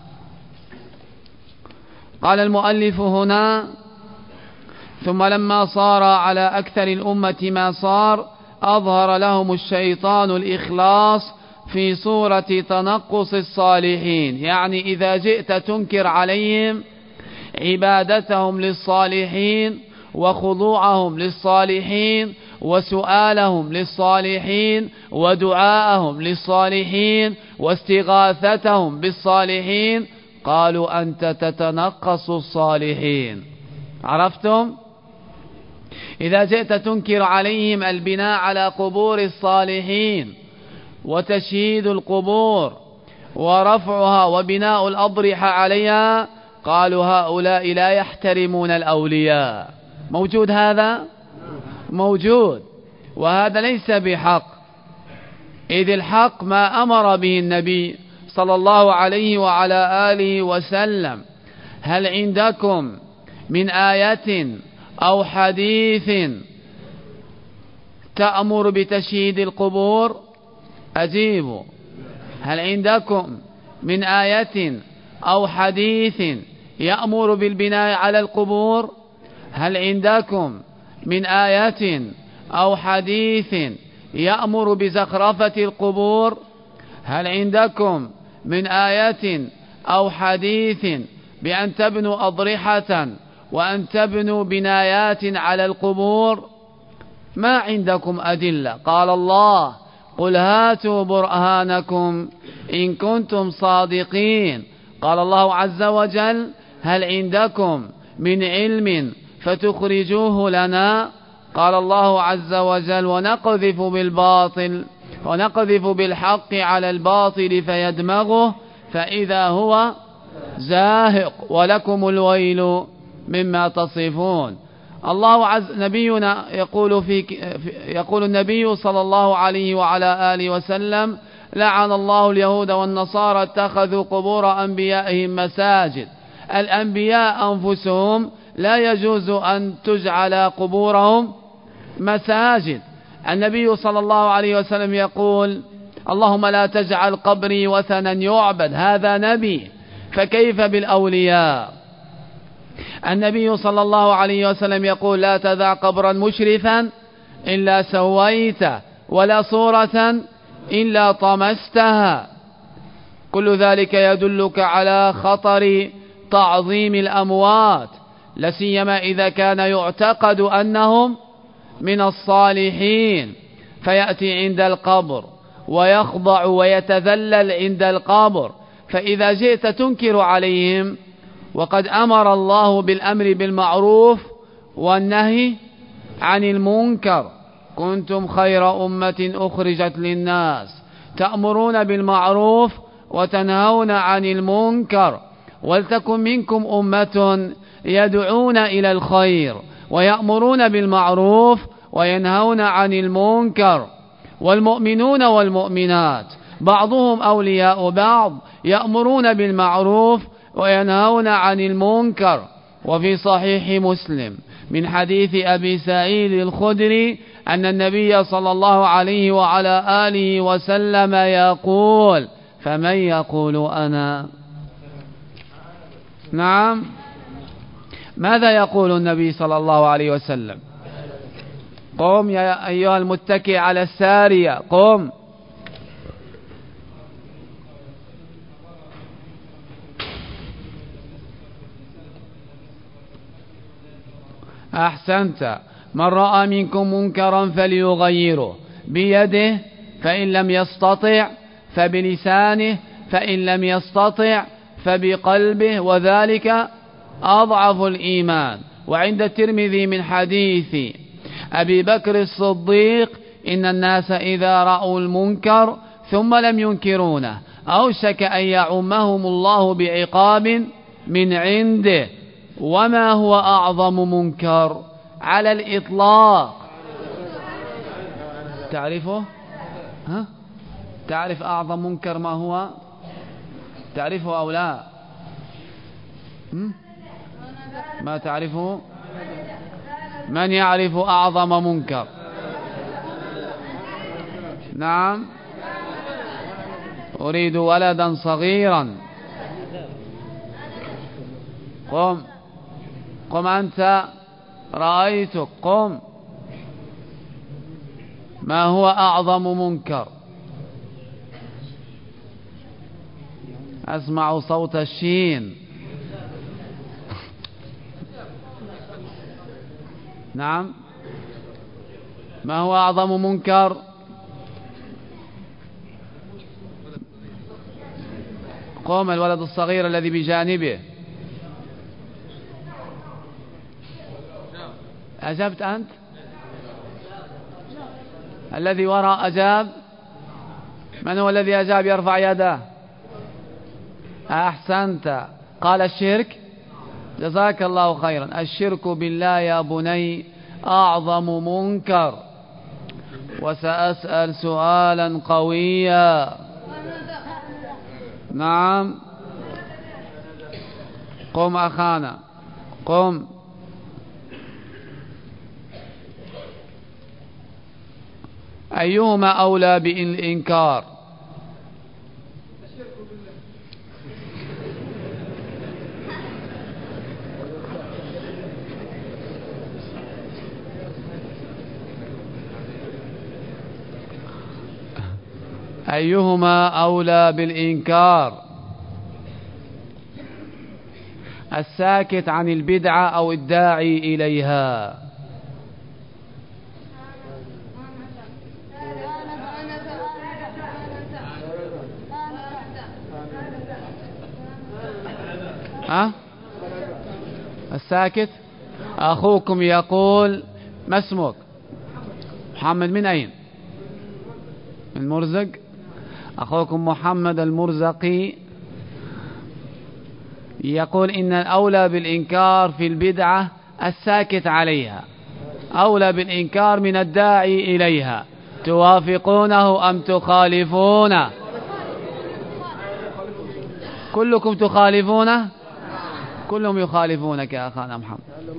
قال المؤلف هنا: ثم لما صار على أكثر الأمة ما صار أظهر لهم الشيطان الإخلاص في صورة تنقص الصالحين. يعني إذا جئت تنكر عليهم عبادتهم للصالحين وخضوعهم للصالحين وسؤالهم للصالحين ودعاءهم للصالحين واستغاثتهم بالصالحين، قالوا أنت تتنقص الصالحين. عرفتم؟ إذا جئت تنكر عليهم البناء على قبور الصالحين وتشييد القبور ورفعها وبناء الأضرحة عليها، قالوا هؤلاء لا يحترمون الأولياء. موجود هذا؟ موجود. وهذا ليس بحق، إذ الحق ما أمر به النبي صلى الله عليه وعلى آله وسلم: هل عندكم من آية أو حديث تأمر بتشييد القبور؟ أجيبوا. هل عندكم من آية أو حديث يأمر بالبناء على القبور؟ هل عندكم من آية أو حديث يأمر بزخرفة القبور؟ هل عندكم من آية أو حديث بأن تبنوا أضرحة وأن تبنوا بنايات على القبور؟ ما عندكم أدلة. قال الله: قل هاتوا برهانكم إن كنتم صادقين. قال الله عز وجل: هل عندكم من علم فتخرجوه لنا؟ قال الله عز وجل: ونقذف بالحق على الباطل فيدمغه فإذا هو زاهق ولكم الويل مما تصفون. نبينا يقول النبي صلى الله عليه وعلى آله وسلم: لعن الله اليهود والنصارى اتخذوا قبور أنبيائهم مساجد. الأنبياء أنفسهم لا يجوز أن تجعل قبورهم مساجد. النبي صلى الله عليه وسلم يقول: اللهم لا تجعل قبري وثنا يعبد. هذا نبي، فكيف بالأولياء؟ النبي صلى الله عليه وسلم يقول: لا تذع قبرا مشرفا إلا سويته ولا صورة إلا طمستها. كل ذلك يدلك على خطر تعظيم الأموات، لسيما إذا كان يعتقد أنهم من الصالحين، فيأتي عند القبر ويخضع ويتذلل عند القبر. فإذا جئت تنكر عليهم وقد أمر الله بالأمر بالمعروف والنهي عن المنكر: كنتم خير أمة أخرجت للناس تأمرون بالمعروف وتنهون عن المنكر، ولتكن منكم أمة يدعون إلى الخير ويأمرون بالمعروف وينهون عن المنكر. والمؤمنون والمؤمنات بعضهم أولياء بعض، يأمرون بالمعروف وينهون عن المنكر. وفي صحيح مسلم من حديث أبي سعيد الخدري أن النبي صلى الله عليه وعلى آله وسلم يقول: فمن يقول أنا؟ نعم، ماذا يقول النبي صلى الله عليه وسلم؟ قم يا أيها المتكئ على السارية، قم. أحسنت. من رأى منكم منكرا فليغيره بيده، فإن لم يستطع فبلسانه، فإن لم يستطع فبقلبه، وذلك أضعف الإيمان. وعند الترمذي من حديث أبي بكر الصديق: إن الناس إذا رأوا المنكر ثم لم ينكرونه أوشك أن يعمهم الله بعقاب من عنده. وما هو أعظم منكر على الإطلاق؟ تعرفه؟ ها؟ تعرف أعظم منكر ما هو؟ تعرفه أو لا؟ ما تعرفه؟ من يعرف أعظم منكر؟ نعم، أريد ولدا صغيرا. قم قم أنت، رأيتك، قم. ما هو أعظم منكر؟ أسمع صوت الشين. نعم، ما هو أعظم منكر؟ قم الولد الصغير الذي بجانبه. أجبت أنت؟ الذي وراء أجاب. من هو الذي أجاب؟ يرفع يده. أحسنت. قال الشرك. جزاك الله خيرا. الشرك بالله يا بني أعظم منكر. وسأسأل سؤالا قويا. نعم، قم أخانا، قم. أيهما أولى بالإنكار؟ أيهما أولى بالإنكار؟ الساكت عن البدعة أو الداعي إليها؟ الساكت. أخوكم يقول: ما اسمك؟ محمد. من أين؟ من مرزق. أخوكم محمد المرزقي يقول إن الأولى بالإنكار في البدعة الساكت عليها، أولى بالإنكار من الداعي إليها. توافقونه أم تخالفونه؟ كلكم تخالفونه؟ كلهم يخالفونك يا أخانا محمد.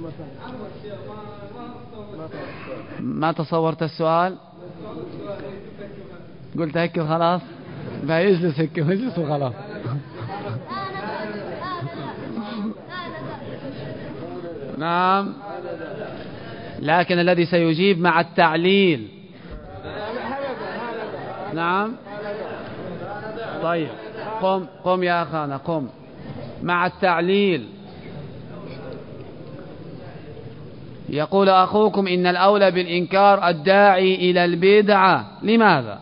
ما تصورت السؤال؟ قلت هيك وخلاص؟ بيجلس هيك ويجلس وخلاص. نعم، لكن الذي سيجيب مع التعليل. نعم، طيب، قم يا أخانا، قم مع التعليل. يقول أخوكم إن الأولى بالإنكار الداعي إلى البدعة. لماذا؟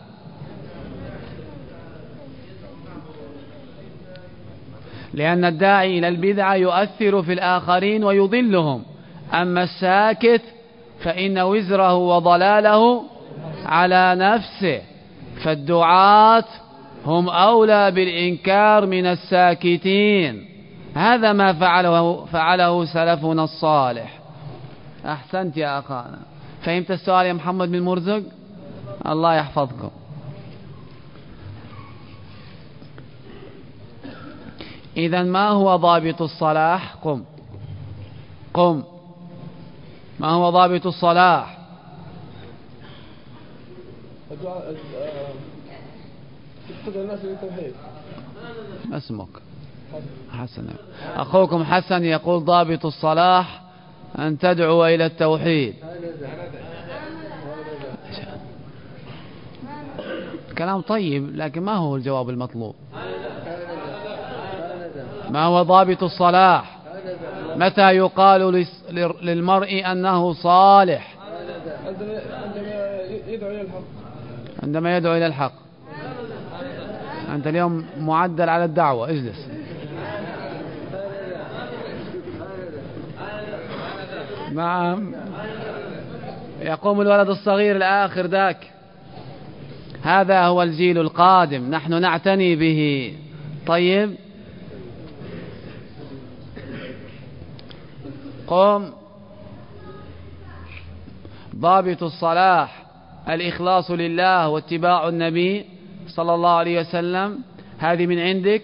لأن الداعي إلى البدعة يؤثر في الآخرين ويضلهم، أما الساكت فإن وزره وضلاله على نفسه. فالدعاة هم أولى بالإنكار من الساكتين. هذا ما فعله سلفنا الصالح. أحسنت يا أخانا. فهمت السؤال يا محمد بن مرزق؟ الله يحفظكم. إذا ما هو ضابط الصلاح؟ قم. ما هو ضابط الصلاح؟ ما اسمك؟ حسن. أخوكم حسن يقول ضابط الصلاح أن تدعو إلى التوحيد. كلام طيب، لكن ما هو الجواب المطلوب؟ ما هو ضابط الصلاح؟ متى يقال للمرء أنه صالح؟ عندما يدعو إلى الحق. أنت اليوم معدل على الدعوة، اجلس. نعم. يقوم الولد الصغير الآخر ذاك. هذا هو الجيل القادم، نحن نعتني به. طيب، قم. ضابط الصلاح الإخلاص لله واتباع النبي صلى الله عليه وسلم. هذه من عندك؟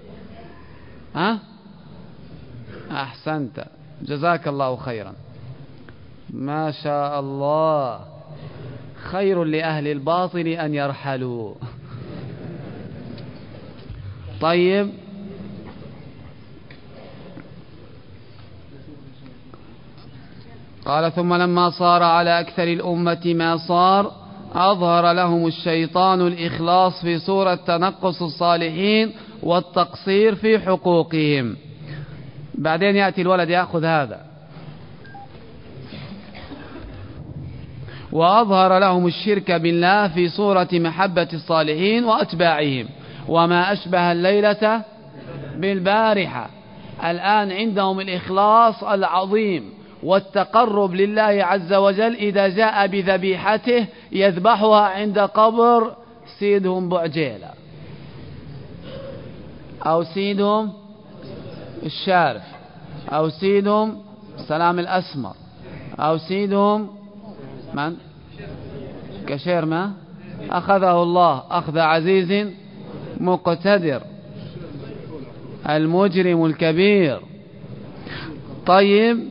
أحسنت، جزاك الله خيرا. ما شاء الله، خير لأهل الباطل أن يرحلوا. طيب، قال ثم لما صار على أكثر الأمة ما صار أظهر لهم الشيطان الإخلاص في صورة تنقص الصالحين والتقصير في حقوقهم. بعدين يأتي الولد يأخذ هذا. وأظهر لهم الشرك بالله في صورة محبة الصالحين وأتباعهم، وما أشبه الليلة بالبارحة. الآن عندهم الإخلاص العظيم والتقرب لله عز وجل إذا جاء بذبيحته يذبحها عند قبر سيدهم بعجيلة أو سيدهم الشارف أو سيدهم سلام الأسمر أو سيدهم من؟ كشير ما أخذه الله أخذ عزيز مقتدر، المجرم الكبير. طيب،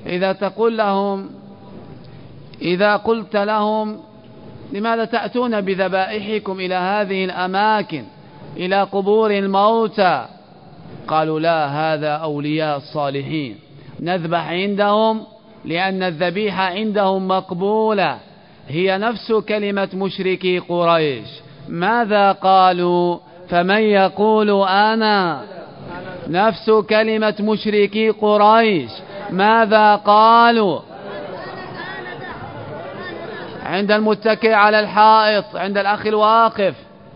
إذا قلت لهم لماذا تأتون بذبائحكم إلى هذه الأماكن إلى قبور الموتى؟ قالوا لا، هذا أولياء الصالحين نذبح عندهم لأن الذبيحة عندهم مقبولة. هي نفس كلمة مشركي قريش. ماذا قالوا؟ فمن يقول أنا. نفس كلمة مشركي قريش. ماذا قالوا؟ عند المتكئ على الحائط، عند الأخ الواقف.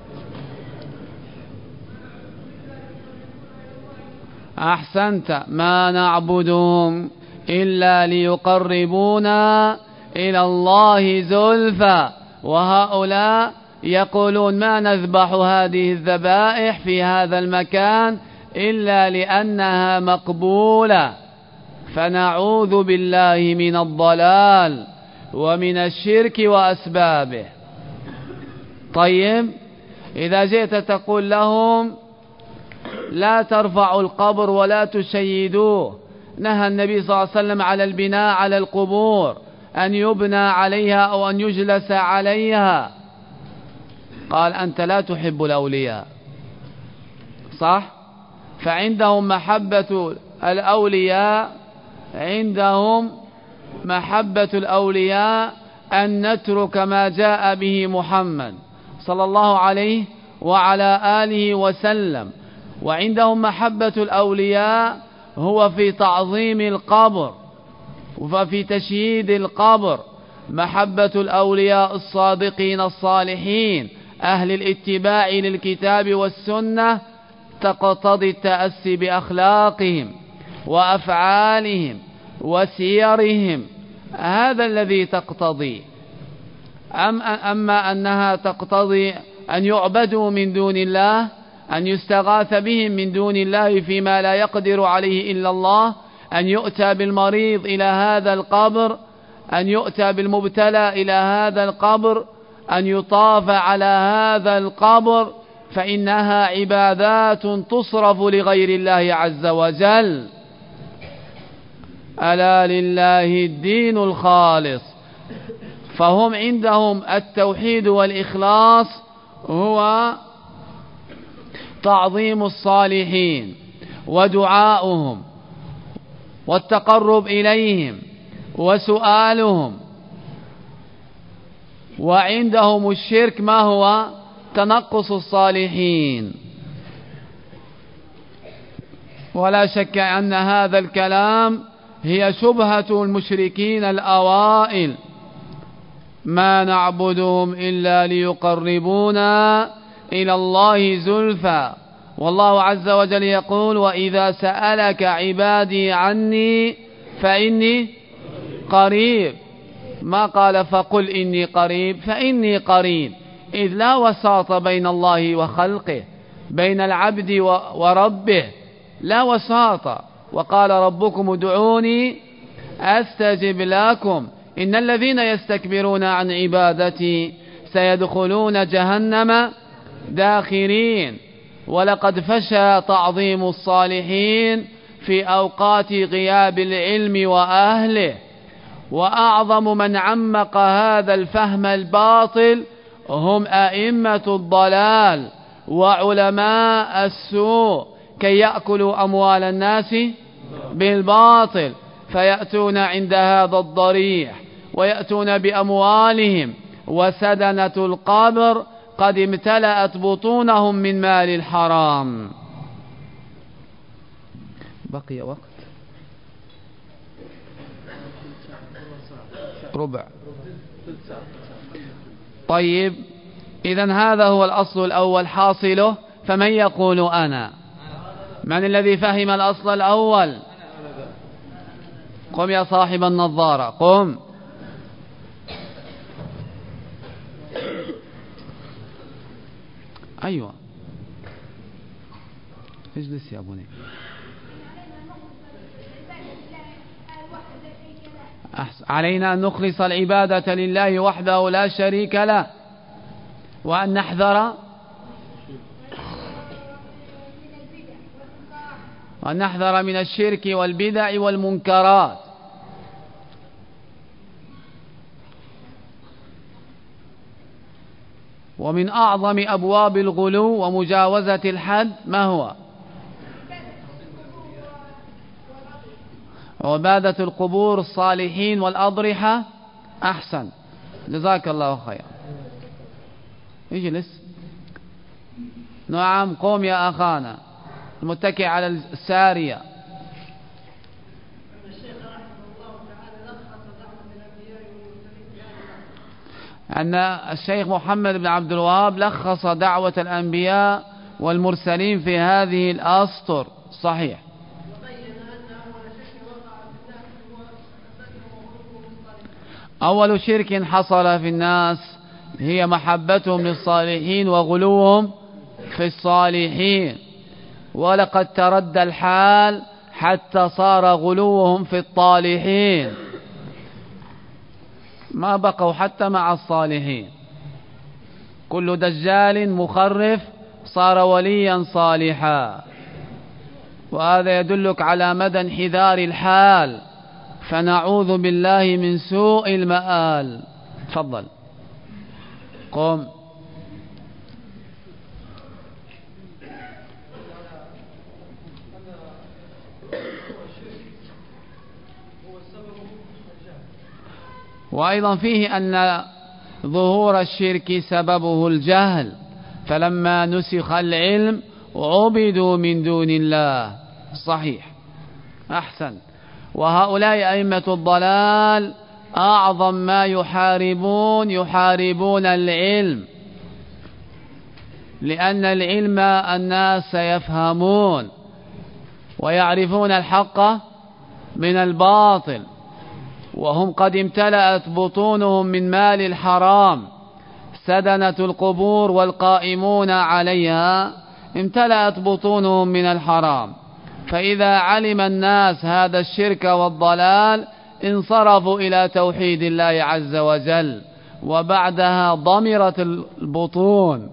أحسنت. ما نعبدهم إلا ليقربونا إلى الله زلفى. وهؤلاء يقولون ما نذبح هذه الذبائح في هذا المكان إلا لأنها مقبولة. فنعوذ بالله من الضلال ومن الشرك وأسبابه. طيب، إذا جئت تقول لهم لا ترفعوا القبر ولا تشيدوه، نهى النبي صلى الله عليه وسلم على البناء على القبور، أن يبنى عليها أو أن يجلس عليها. قال أنت لا تحب الأولياء، صح؟ فعندهم محبة الأولياء، عندهم محبة الأولياء أن نترك ما جاء به محمد صلى الله عليه وعلى آله وسلم. وعندهم محبة الأولياء هو في تعظيم القبر وفي تشييد القبر. محبة الأولياء الصادقين الصالحين أهل الاتباع للكتاب والسنة تقتضي التأسي بأخلاقهم وأفعالهم وسيرهم. هذا الذي تقتضي. أما أنها تقتضي أن يعبدوا من دون الله، أن يستغاث بهم من دون الله فيما لا يقدر عليه إلا الله، أن يؤتى بالمريض إلى هذا القبر، أن يؤتى بالمبتلى إلى هذا القبر، أن يطاف على هذا القبر، فإنها عبادات تصرف لغير الله عز وجل. ألا لله الدين الخالص. فهم عندهم التوحيد والإخلاص هو تعظيم الصالحين ودعاؤهم والتقرب إليهم وسؤالهم. وعندهم الشرك ما هو؟ تنقص الصالحين. ولا شك أن هذا الكلام هي شبهة المشركين الأوائل، ما نعبدهم إلا ليقربونا إلى الله زلفى. والله عز وجل يقول: وإذا سألك عبادي عني فإني قريب. ما قال فقل إني قريب، فإني قريب، إذ لا وساط بين الله وخلقه، بين العبد وربه لا وساط. وقال ربكم ادعوني أستجب لكم إن الذين يستكبرون عن عبادتي سيدخلون جهنم داخرين. ولقد فشى تعظيم الصالحين في أوقات غياب العلم وأهله. وأعظم من عمق هذا الفهم الباطل هم أئمة الضلال وعلماء السوء، كي يأكلوا أموال الناس بالباطل، فيأتون عند هذا الضريح ويأتون بأموالهم، وسدنة القبر قد امتلأت بطونهم من مال الحرام. بقي وقت ربع. طيب، إذن هذا هو الأصل الأول حاصله. فمن يقول أنا؟ من الذي فهم الأصل الأول؟ قم يا صاحب النظارة، قم. أيوة، اجلس يا بني. علينا أن نخلص العبادة لله وحده لا شريك له، وأن نحذر من الشرك والبدع والمنكرات. ومن أعظم أبواب الغلو ومجاوزة الحد ما هو؟ عبادة القبور الصالحين والأضرحة. أحسن، جزاك الله خيرا. اجلس. نعم، قوم يا أخانا المتكئ على السارية. أن الشيخ محمد بن عبد الوهاب لخص دعوة الأنبياء والمرسلين في هذه الأسطر. صحيح. أول شرك حصل في الناس هي محبتهم للصالحين وغلوهم في الصالحين، ولقد تردى الحال حتى صار غلوهم في الطالحين، ما بقوا حتى مع الصالحين. كل دجال مخرف صار وليا صالحا، وهذا يدلك على مدى انحدار الحال، فنعوذ بالله من سوء المآل. تفضل، قم. وأيضا فيه أن ظهور الشرك سببه الجهل، فلما نسخ العلم عبدوا من دون الله. صحيح، أحسن. وهؤلاء أئمة الضلال أعظم ما يحاربون العلم، لأن العلم الناس يفهمون ويعرفون الحق من الباطل، وهم قد امتلأت بطونهم من مال الحرام، سدنة القبور والقائمون عليها امتلأت بطونهم من الحرام، فإذا علم الناس هذا الشرك والضلال انصرفوا إلى توحيد الله عز وجل، وبعدها ضمرت البطون.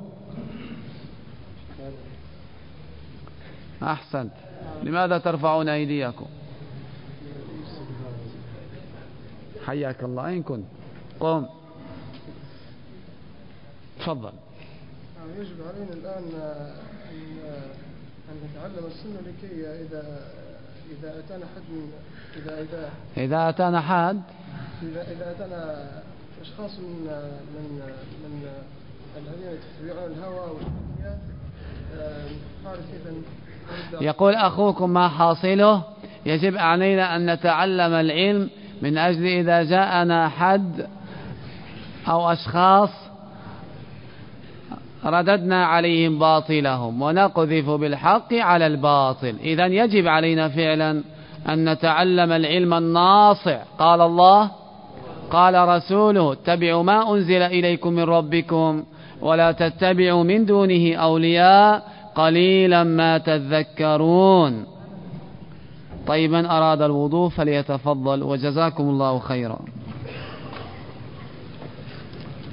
أحسنت. لماذا ترفعون أيديكم؟ حياك الله. أين كنت؟ قم. تفضل. يجب علينا الآن أن نتعلم السنة لكي إذا أتانا حد إذا أتانا حد إذا أتانا أشخاص من الذين يتبعون الهوى والدنيا نعرف إذا. يقول أخوكم ما حاصله؟ يجب علينا أن نتعلم العلم من أجل إذا جاءنا حد أو أشخاص رددنا عليهم باطلهم ونقذف بالحق على الباطل. إذن يجب علينا فعلا أن نتعلم العلم الناصع. قال الله قال رسوله اتبعوا ما أنزل إليكم من ربكم ولا تتبعوا من دونه أولياء قليلا ما تذكرون. طيب، من أراد الوضوء فليتفضل، وجزاكم الله خيرا.